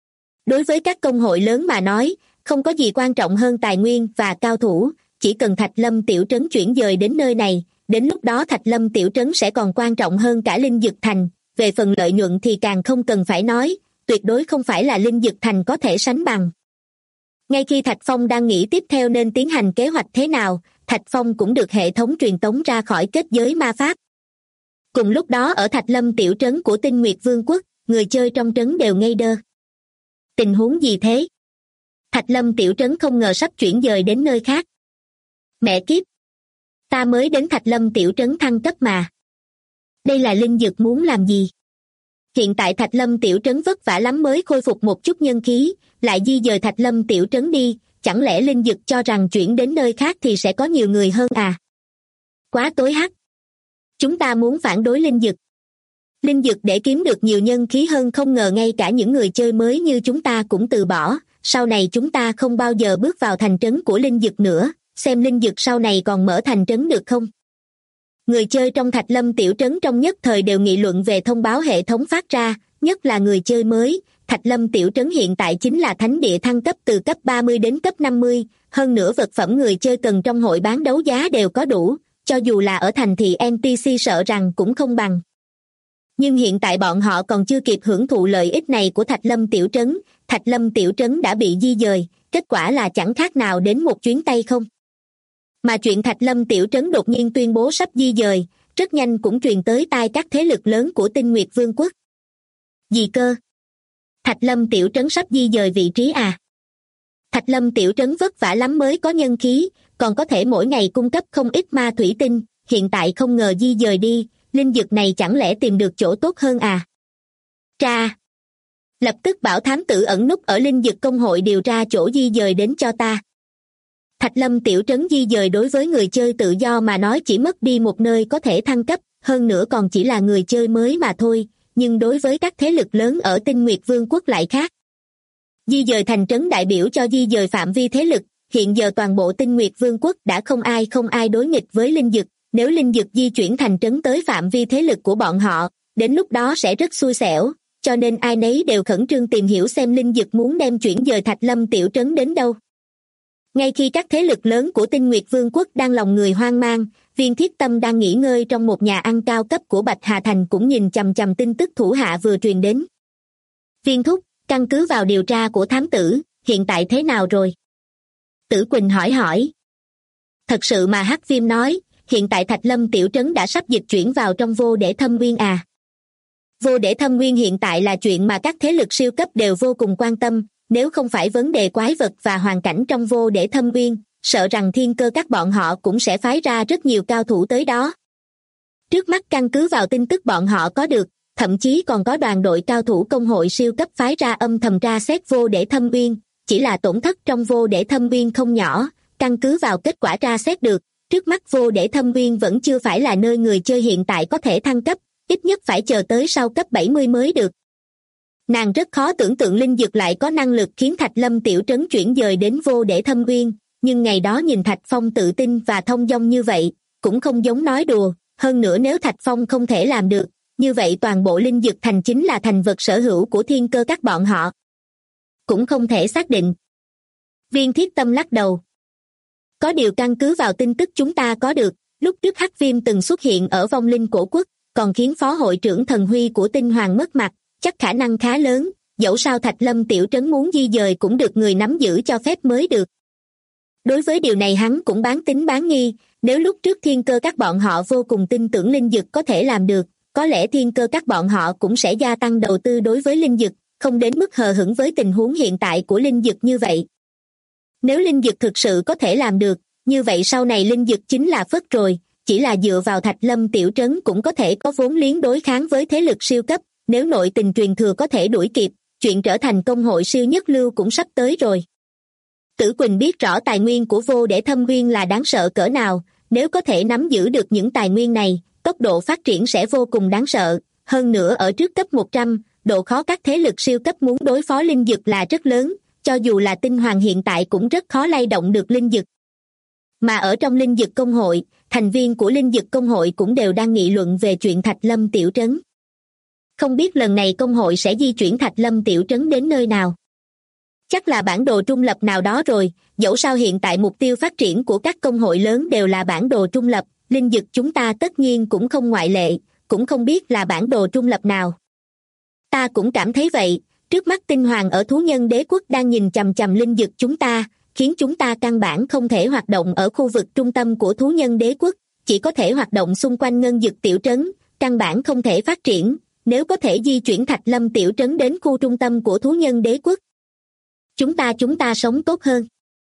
Đối với các công hội lớn mà nói, không có gì quan trọng hơn tài nguyên và cao thủ, chỉ cần Thạch Lâm tiểu trấn chuyển dời đến nơi này, đến lúc đó Thạch Lâm tiểu trấn sẽ còn quan trọng hơn cả Linh Dực Thành, về phần lợi nhuận thì càng không cần phải nói, tuyệt đối không phải là Linh Dực Thành có thể sánh bằng. Ngay khi Thạch Phong đang nghĩ tiếp theo nên tiến hành kế hoạch thế nào, Thạch Phong cũng được hệ thống truyền tống ra khỏi kết giới ma pháp. Cùng lúc đó ở Thạch Lâm tiểu trấn của Tinh Nguyệt Vương quốc, người chơi trong trấn đều ngây đơ. Tình huống gì thế? Thạch Lâm tiểu trấn không ngờ sắp chuyển dời đến nơi khác. Mẹ kiếp! Ta mới đến Thạch Lâm tiểu trấn thăng cấp mà. Đây là Linh Dực muốn làm gì? Hiện tại Thạch Lâm tiểu trấn vất vả lắm mới khôi phục một chút nhân khí, lại di dời Thạch Lâm tiểu trấn đi, chẳng lẽ Linh Dực cho rằng chuyển đến nơi khác thì sẽ có nhiều người hơn à? Quá tối hắc. Chúng ta muốn phản đối Linh Dực. Linh Dực để kiếm được nhiều nhân khí hơn, không ngờ ngay cả những người chơi mới như chúng ta cũng từ bỏ, sau này chúng ta không bao giờ bước vào thành trấn của Linh Dực nữa, xem Linh Dực sau này còn mở thành trấn được không? Người chơi trong Thạch Lâm tiểu trấn trong nhất thời đều nghị luận về thông báo hệ thống phát ra, nhất là người chơi mới. Thạch Lâm tiểu trấn hiện tại chính là thánh địa thăng cấp từ cấp 30 đến cấp 50, hơn nữa vật phẩm người chơi cần trong hội bán đấu giá đều có đủ, cho dù là ở thành thị NPC sợ rằng cũng không bằng. Nhưng hiện tại bọn họ còn chưa kịp hưởng thụ lợi ích này của Thạch Lâm tiểu trấn, Thạch Lâm tiểu trấn đã bị di dời, kết quả là chẳng khác nào đến một chuyến tay không. Mà chuyện Thạch Lâm tiểu trấn đột nhiên tuyên bố sắp di dời, rất nhanh cũng truyền tới tai các thế lực lớn của Tinh Nguyệt Vương quốc. Gì cơ? Thạch Lâm tiểu trấn sắp di dời vị trí à? Thạch Lâm tiểu trấn vất vả lắm mới có nhân khí, còn có thể mỗi ngày cung cấp không ít ma thủy tinh, hiện tại không ngờ di dời đi, Linh Dực này chẳng lẽ tìm được chỗ tốt hơn à? Tra! Lập tức bảo thám tử ẩn núp ở Linh Dực công hội điều tra chỗ di dời đến cho ta. Thạch Lâm tiểu trấn di dời đối với người chơi tự do mà nói chỉ mất đi một nơi có thể thăng cấp, hơn nữa còn chỉ là người chơi mới mà thôi, nhưng đối với các thế lực lớn ở Tinh Nguyệt Vương quốc lại khác. Di dời thành trấn đại biểu cho di dời phạm vi thế lực, hiện giờ toàn bộ Tinh Nguyệt Vương quốc đã không ai đối nghịch với Linh Dực, nếu Linh Dực di chuyển thành trấn tới phạm vi thế lực của bọn họ, đến lúc đó sẽ rất xui xẻo, cho nên ai nấy đều khẩn trương tìm hiểu xem Linh Dực muốn đem chuyển dời Thạch Lâm tiểu trấn đến đâu. Ngay khi các thế lực lớn của Tinh Nguyệt Vương quốc đang lòng người hoang mang, Viên Thiết Tâm đang nghỉ ngơi trong một nhà ăn cao cấp của Bạch Hà Thành cũng nhìn chằm chằm tin tức thủ hạ vừa truyền đến. Viên thúc, căn cứ vào điều tra của thám tử, hiện tại thế nào rồi? Tử Quỳnh hỏi. Thật sự mà Hắc Viêm nói, hiện tại Thạch Lâm tiểu trấn đã sắp dịch chuyển vào trong Vô Để Thâm Nguyên à? Vô Để Thâm Nguyên hiện tại là chuyện mà các thế lực siêu cấp đều vô cùng quan tâm, nếu không phải vấn đề quái vật và hoàn cảnh trong Vô Để Thâm Nguyên, sợ rằng Thiên Cơ các bọn họ cũng sẽ phái ra rất nhiều cao thủ tới đó. Trước mắt căn cứ vào tin tức bọn họ có được, thậm chí còn có đoàn đội cao thủ công hội siêu cấp phái ra âm thầm tra xét Vô Để Thâm Nguyên, chỉ là tổn thất trong Vô Để Thâm Nguyên không nhỏ, căn cứ vào kết quả tra xét được, trước mắt Vô Để Thâm Nguyên vẫn chưa phải là nơi người chơi hiện tại có thể thăng cấp, ít nhất phải chờ tới sau cấp 70 mới được. Nàng rất khó tưởng tượng Linh Dực lại có năng lực khiến Thạch Lâm tiểu trấn chuyển dời đến Vô Để Thâm Nguyên, nhưng ngày đó nhìn Thạch Phong tự tin và thông dong như vậy, cũng không giống nói đùa, hơn nữa nếu Thạch Phong không thể làm được, như vậy toàn bộ Linh Dực thành chính là thành vật sở hữu của Thiên Cơ các bọn họ. Cũng không thể xác định. Viên Thiết Tâm lắc đầu. Có điều căn cứ vào tin tức chúng ta có được, lúc trước Hắc Viêm từng xuất hiện ở vong linh cổ quốc, còn khiến phó hội trưởng Thần Huy của Tinh Hoàng mất mặt, chắc khả năng khá lớn, dẫu sao Thạch Lâm tiểu trấn muốn di dời cũng được người nắm giữ cho phép mới được. Đối với điều này hắn cũng bán tín bán nghi, nếu lúc trước Thiên Cơ các bọn họ vô cùng tin tưởng Linh Dực có thể làm được, có lẽ Thiên Cơ các bọn họ cũng sẽ gia tăng đầu tư đối với Linh Dực, không đến mức hờ hững với tình huống hiện tại của Linh Dực như vậy. Nếu Linh Dực thực sự có thể làm được, như vậy sau này Linh Dực chính là phất rồi, chỉ là dựa vào Thạch Lâm tiểu trấn cũng có thể có vốn liếng đối kháng với thế lực siêu cấp, nếu nội tình truyền thừa có thể đuổi kịp, chuyện trở thành công hội siêu nhất lưu cũng sắp tới rồi. Tử Quỳnh biết rõ tài nguyên của Vô Để Thâm Nguyên là đáng sợ cỡ nào, nếu có thể nắm giữ được những tài nguyên này, tốc độ phát triển sẽ vô cùng đáng sợ, hơn nữa ở trước cấp 100, độ khó các thế lực siêu cấp muốn đối phó Linh Dực là rất lớn, cho dù là Tinh Hoàng hiện tại cũng rất khó lay động được Linh Dực. Mà ở trong Linh Dực công hội, thành viên của Linh Dực công hội cũng đều đang nghị luận về chuyện Thạch Lâm tiểu trấn. Không biết lần này công hội sẽ di chuyển Thạch Lâm tiểu trấn đến nơi nào. Chắc là bản đồ trung lập nào đó rồi, dẫu sao hiện tại mục tiêu phát triển của các công hội lớn đều là bản đồ trung lập, Linh Dực chúng ta tất nhiên cũng không ngoại lệ, cũng không biết là bản đồ trung lập nào. Ta cũng cảm thấy vậy, trước mắt Tinh Hoàng ở Thú Nhân Đế quốc đang nhìn chằm chằm Linh Dực chúng ta, khiến chúng ta căn bản không thể hoạt động ở khu vực trung tâm của Thú Nhân Đế quốc, chỉ có thể hoạt động xung quanh Ngân Dực tiểu trấn, căn bản không thể phát triển, nếu có thể di chuyển Thạch Lâm tiểu trấn đến khu trung tâm của Thú Nhân Đế quốc. Chúng ta sống tốt hơn.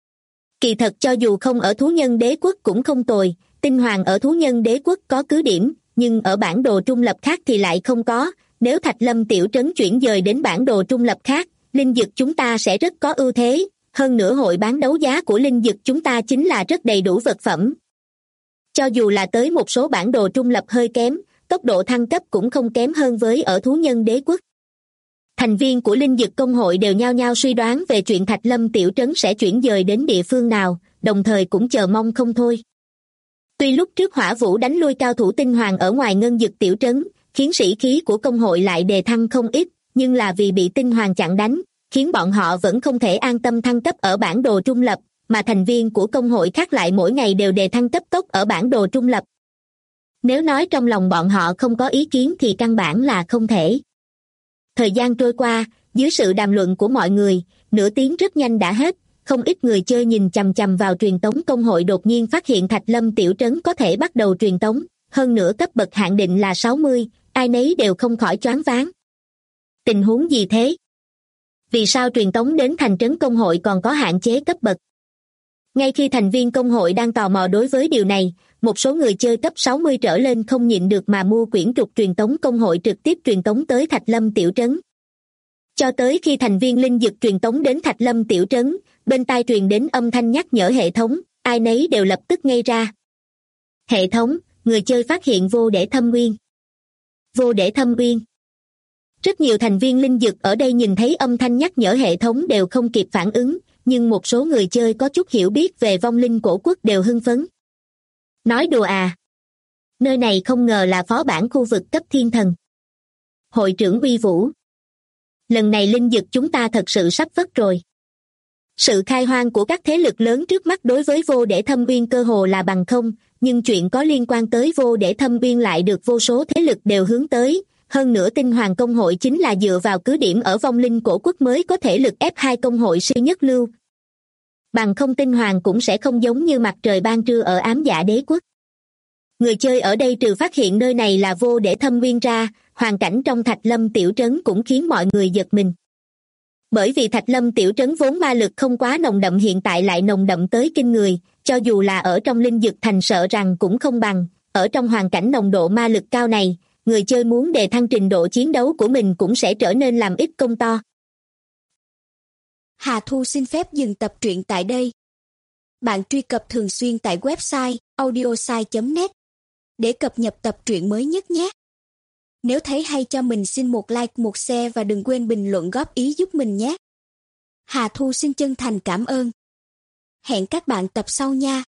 Kỳ thật cho dù không ở Thú Nhân Đế quốc cũng không tồi, Tinh Hoàng ở Thú Nhân Đế quốc có cứ điểm, nhưng ở bản đồ trung lập khác thì lại không có, nếu Thạch Lâm tiểu trấn chuyển dời đến bản đồ trung lập khác, linh dược chúng ta sẽ rất có ưu thế, hơn nữa hội bán đấu giá của linh dược chúng ta chính là rất đầy đủ vật phẩm. Cho dù là tới một số bản đồ trung lập hơi kém, tốc độ thăng cấp cũng không kém hơn với ở thú nhân đế quốc. Thành viên của linh dược công hội đều nhao nhao suy đoán về chuyện Thạch Lâm tiểu trấn sẽ chuyển dời đến địa phương nào, đồng thời cũng chờ mong không thôi. Tuy lúc trước Hỏa Vũ đánh lui cao thủ tinh hoàng ở ngoài ngân dực tiểu trấn, khiến sĩ khí của công hội lại đề thăng không ít, nhưng là vì bị tinh hoàng chặn đánh, khiến bọn họ vẫn không thể an tâm thăng cấp ở bản đồ trung lập, mà thành viên của công hội khác lại mỗi ngày đều đề thăng cấp tốc ở bản đồ trung lập. Nếu nói trong lòng bọn họ không có ý kiến thì căn bản là không thể. Thời gian trôi qua, dưới sự đàm luận của mọi người, nửa tiếng rất nhanh đã hết, không ít người chơi nhìn chằm chằm vào truyền tống công hội đột nhiên phát hiện Thạch Lâm tiểu trấn có thể bắt đầu truyền tống, hơn nữa cấp bậc hạn định là 60, ai nấy đều không khỏi choáng váng. Tình huống gì thế? Vì sao truyền tống đến thành trấn công hội còn có hạn chế cấp bậc? Ngay khi thành viên công hội đang tò mò đối với điều này, một số người chơi cấp 60 trở lên không nhịn được mà mua quyển trục truyền tống công hội trực tiếp truyền tống tới Thạch Lâm tiểu trấn. Cho tới khi thành viên linh dực truyền tống đến Thạch Lâm tiểu trấn, bên tai truyền đến âm thanh nhắc nhở hệ thống, ai nấy đều lập tức ngây ra. Hệ thống, người chơi phát hiện vô để thâm uyên. Vô để thâm uyên. Rất nhiều thành viên linh dực ở đây nhìn thấy âm thanh nhắc nhở hệ thống đều không kịp phản ứng, nhưng một số người chơi có chút hiểu biết về vong linh cổ quốc đều hưng phấn. Nói đùa à? Nơi này không ngờ là phó bản khu vực cấp thiên thần. Hội trưởng uy vũ. Lần này linh dực chúng ta thật sự sắp vất rồi. Sự khai hoang của các thế lực lớn trước mắt đối với vô để thâm uyên cơ hồ là bằng không, nhưng chuyện có liên quan tới vô để thâm uyên lại được vô số thế lực đều hướng tới. Hơn nữa tinh hoàng công hội chính là dựa vào cứ điểm ở vong linh cổ quốc mới có thể lực ép hai công hội siêu nhất lưu. Bằng không tinh hoàng cũng sẽ không giống như mặt trời ban trưa ở ám dạ đế quốc. Người chơi ở đây trừ phát hiện nơi này là vô để thâm uyên ra, hoàn cảnh trong Thạch Lâm tiểu trấn cũng khiến mọi người giật mình. Bởi vì Thạch Lâm tiểu trấn vốn ma lực không quá nồng đậm hiện tại lại nồng đậm tới kinh người, cho dù là ở trong linh dực thành sợ rằng cũng không bằng, ở trong hoàn cảnh nồng độ ma lực cao này, người chơi muốn đề thăng trình độ chiến đấu của mình cũng sẽ trở nên làm ít công to. Hà Thu xin phép dừng tập truyện tại đây. Bạn truy cập thường xuyên tại website audiosai.net để cập nhật tập truyện mới nhất nhé. Nếu thấy hay cho mình xin một like, một share và đừng quên bình luận góp ý giúp mình nhé. Hà Thu xin chân thành cảm ơn. Hẹn các bạn tập sau nha.